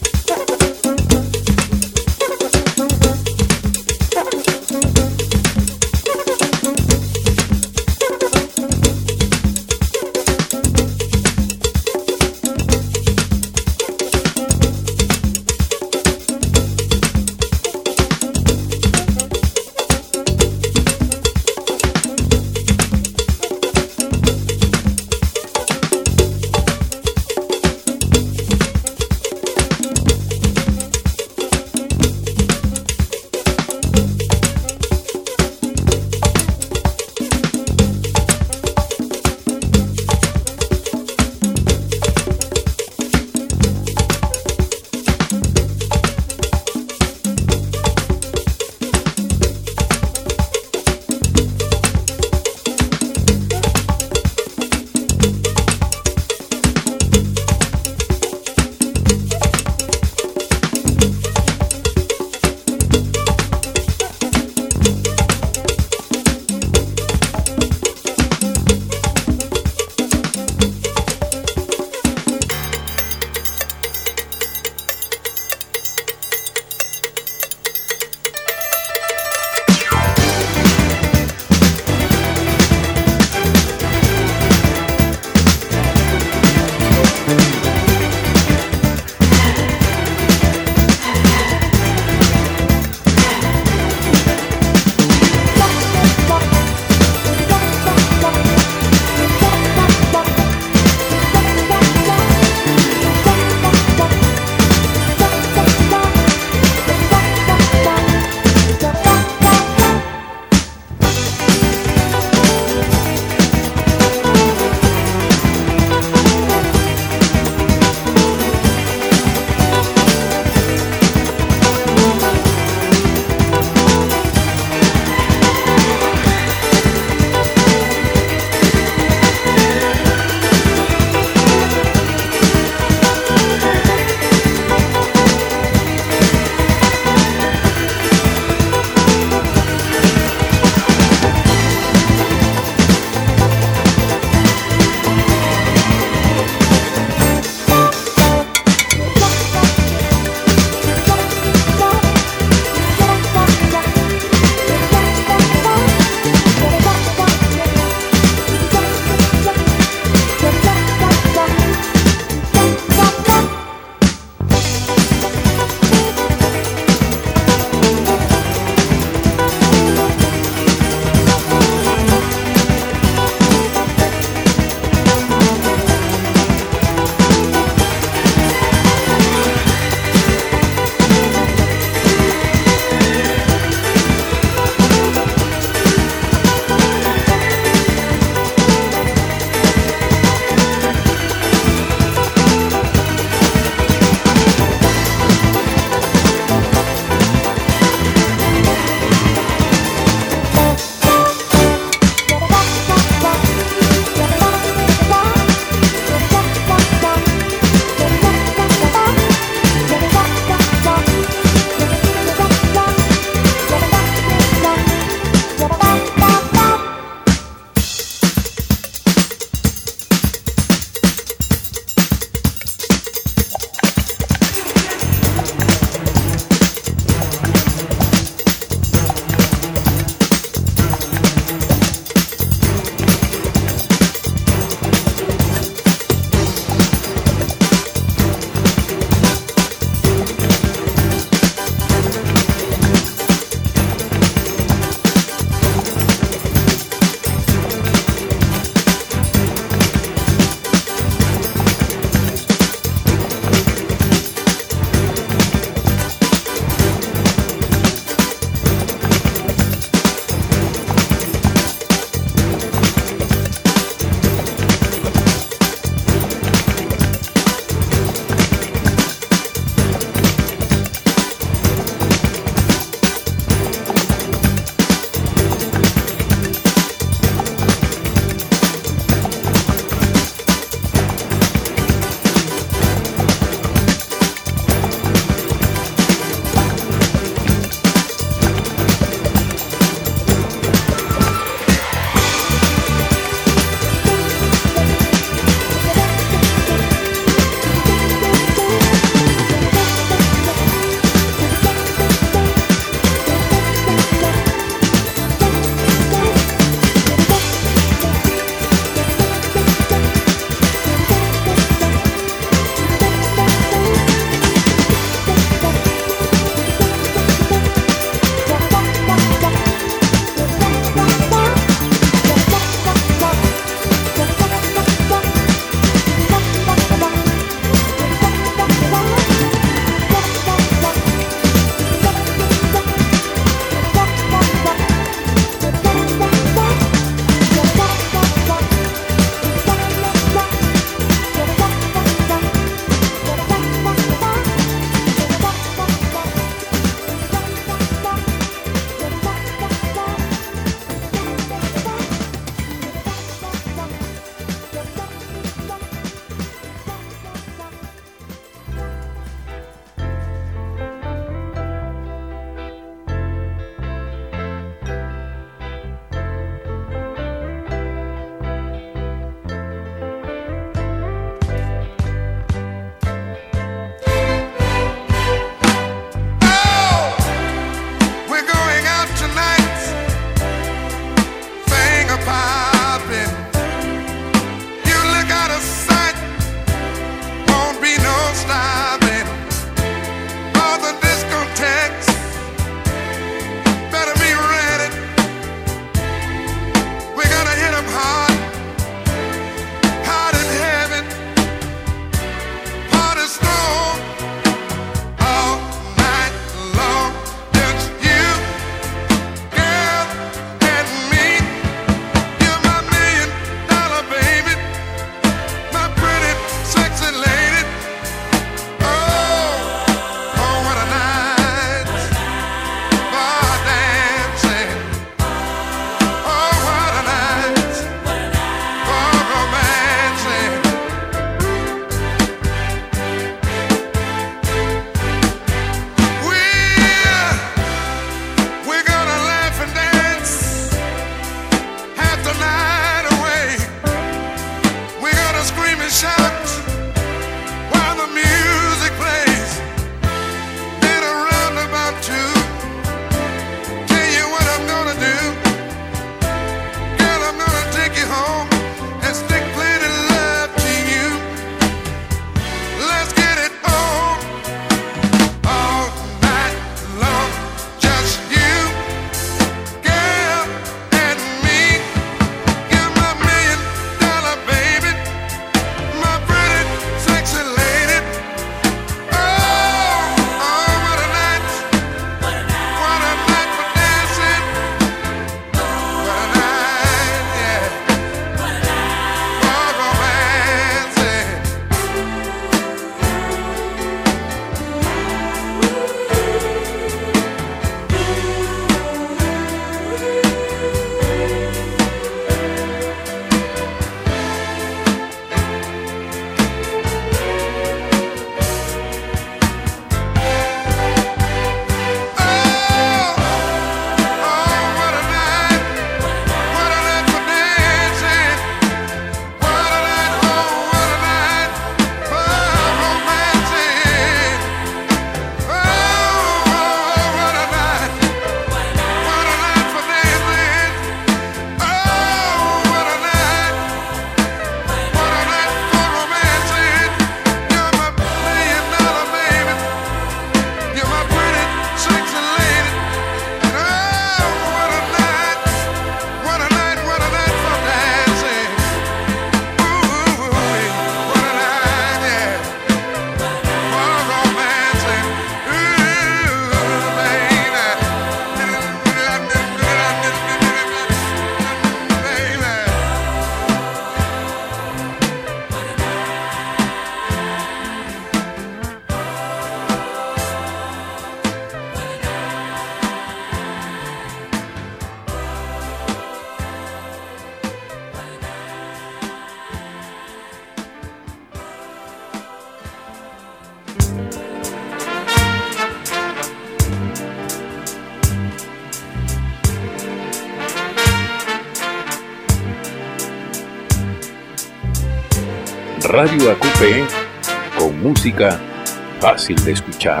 Radio A Q P con música fácil de escuchar.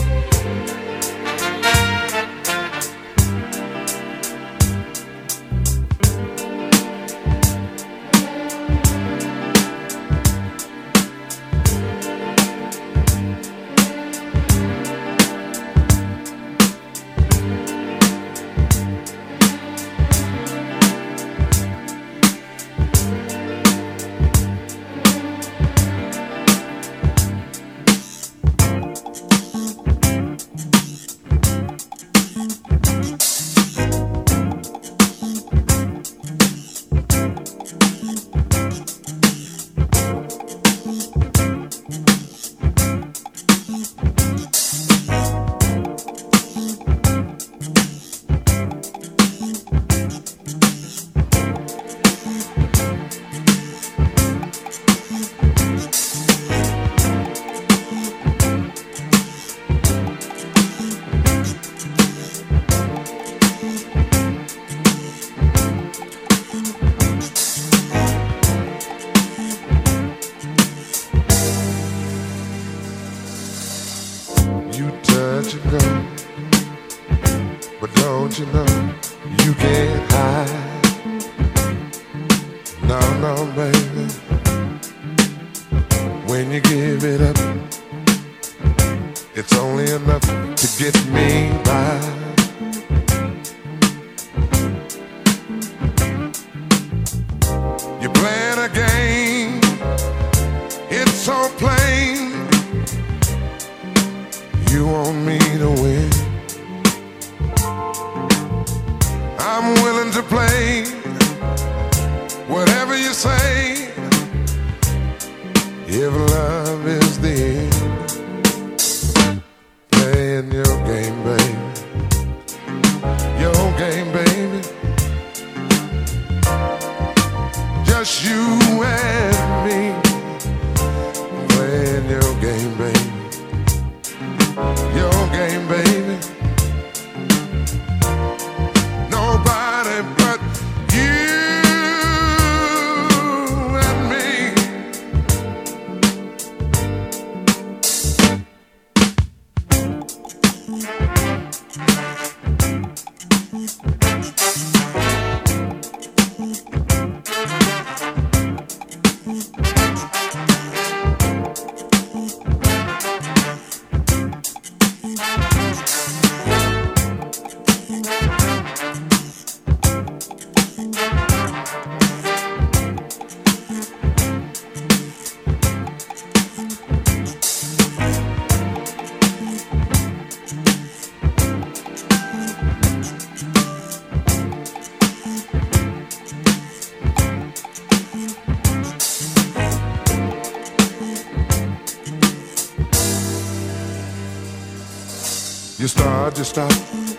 You start, you stop.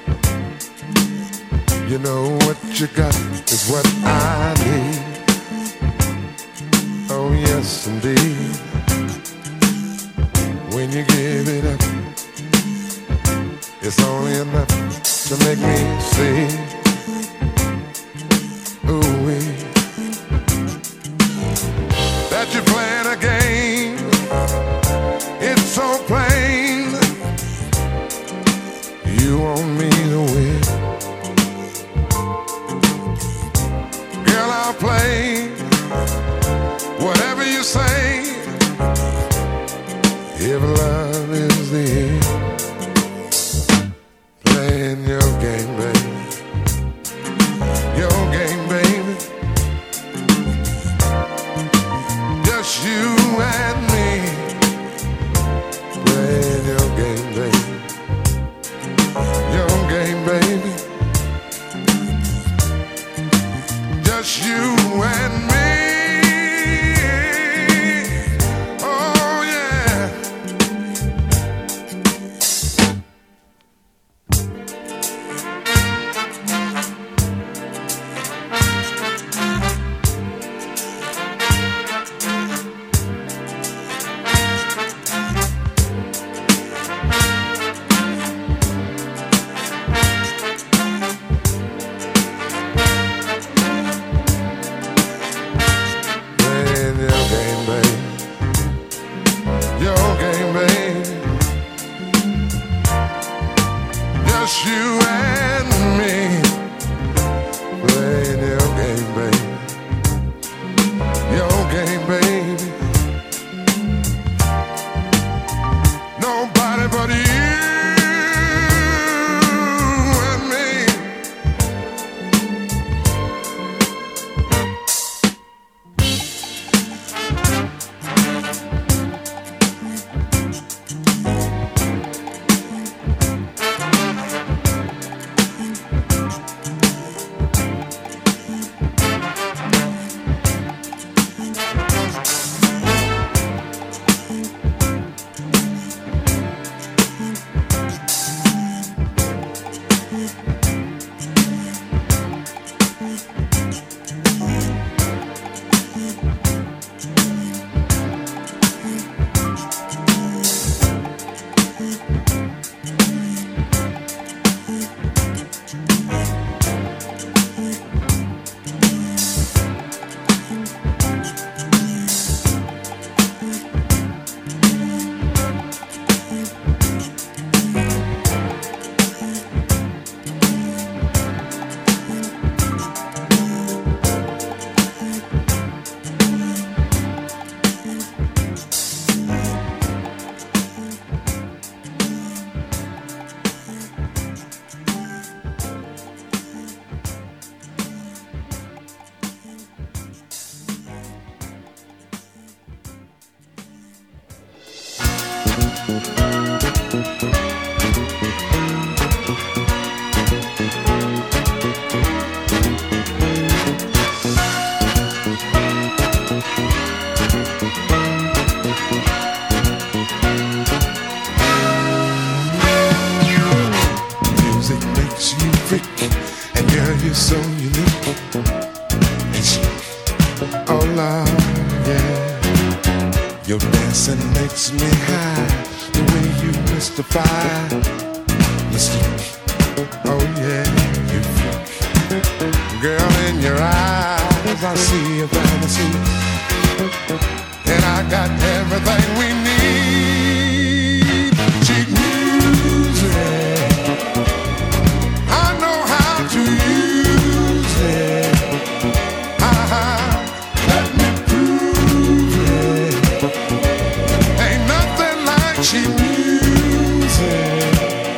You know what you got is what I need. Oh yes, indeed. When you give it up, it's only enough to make me see. Ooh wee, that you're playing a game. It's so plain. You want me to win. Girl, I'll play whatever you say. If love is the end, playing your game, baby. Your game, baby. Just you and me. Playing your game, baby. Your game, baby. Just you and me. Oh yeah. and me playing your game, baby. Your game, baby. Nobody but you and me. Music makes you freak, and girl, you're so unique and chic. Oh Lord, yeah. Your dancing makes me high. The way you mystify, mystique. Oh yeah, you freak. Girl, in your eyes, I see a fantasy, and I got everything we need. Cheap music. I know how to use it. Uh-huh. Let me prove it. Ain't nothing like cheap music.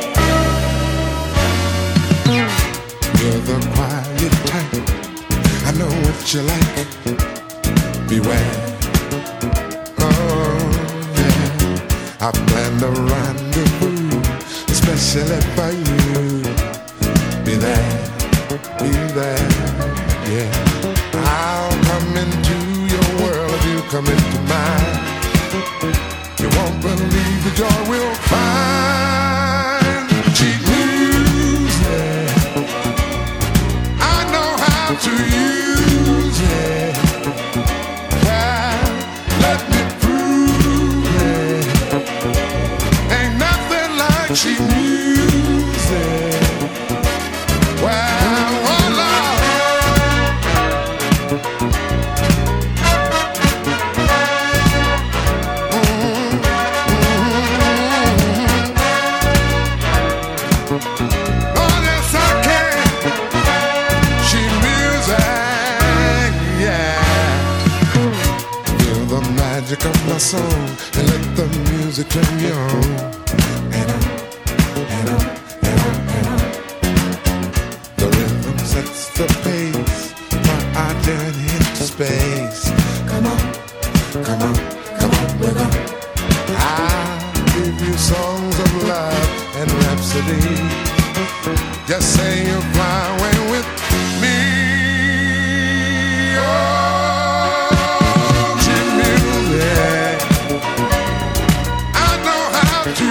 You're the quiet type. I know what you like. Beware. Oh, yeah. I planned a rendezvous especially for you. Be there, be there, yeah. I'll come into your world if you come into mine. You won't believe the joy we'll find. Cheap music, I know how to use it. Yeah, let me prove it. Ain't nothing like cheap music. Well, oh Lord. Mm-hmm. Mm-hmm. Oh yes, I can. She music, yeah. Feel the magic of my song and let the music turn you on. And on, and on, and on, and on. The rhythm sets the pace, my identity into space. Come on, come on, come on, we're gonna. I'll give you songs of love and rhapsody. Just say you'll fly away with me. Oh, cheap music, I know how to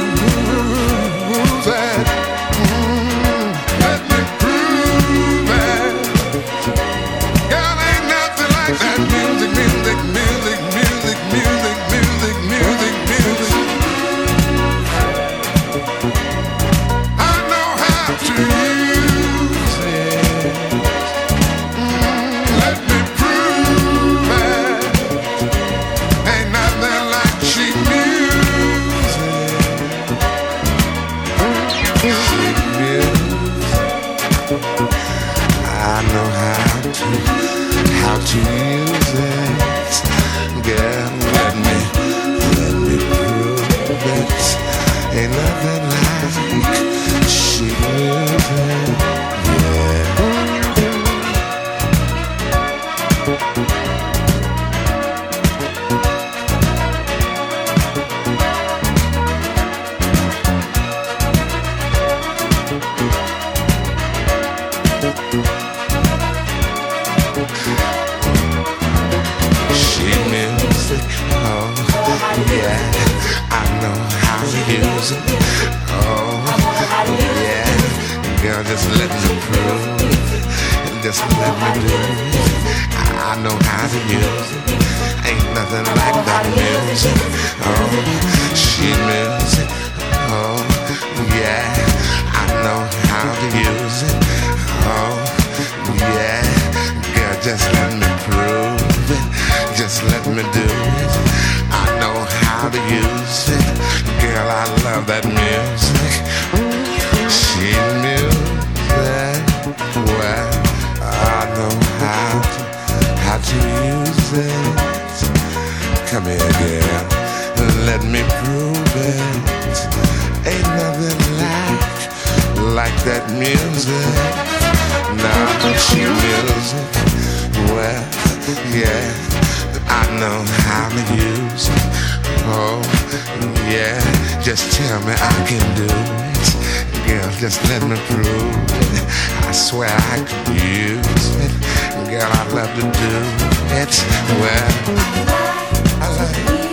use it. Mm, let me prove it. Girl, ain't nothing like that music, music, music, music, music, music, music, music. I know how to use Sheet music, oh yeah, I know how to use it. Oh yeah, girl, just let me prove it. Just let me do it. I know how to use it. Ain't nothing like that music. Oh, sheet music, oh yeah, I know how to use it. Oh yeah, girl, just let me prove it. Just let me do it. I know how to use it. Girl, I love that music. Sheet music, well, I know how to, how to use it. Come here, girl, let me prove it. Ain't nothing like, like that music. Now, sheet music, well, yeah, I know how to use it. Oh, yeah, just tell me I can do it. Girl, just let me prove it. I swear I could use it. Girl, I love to do it. Well, I like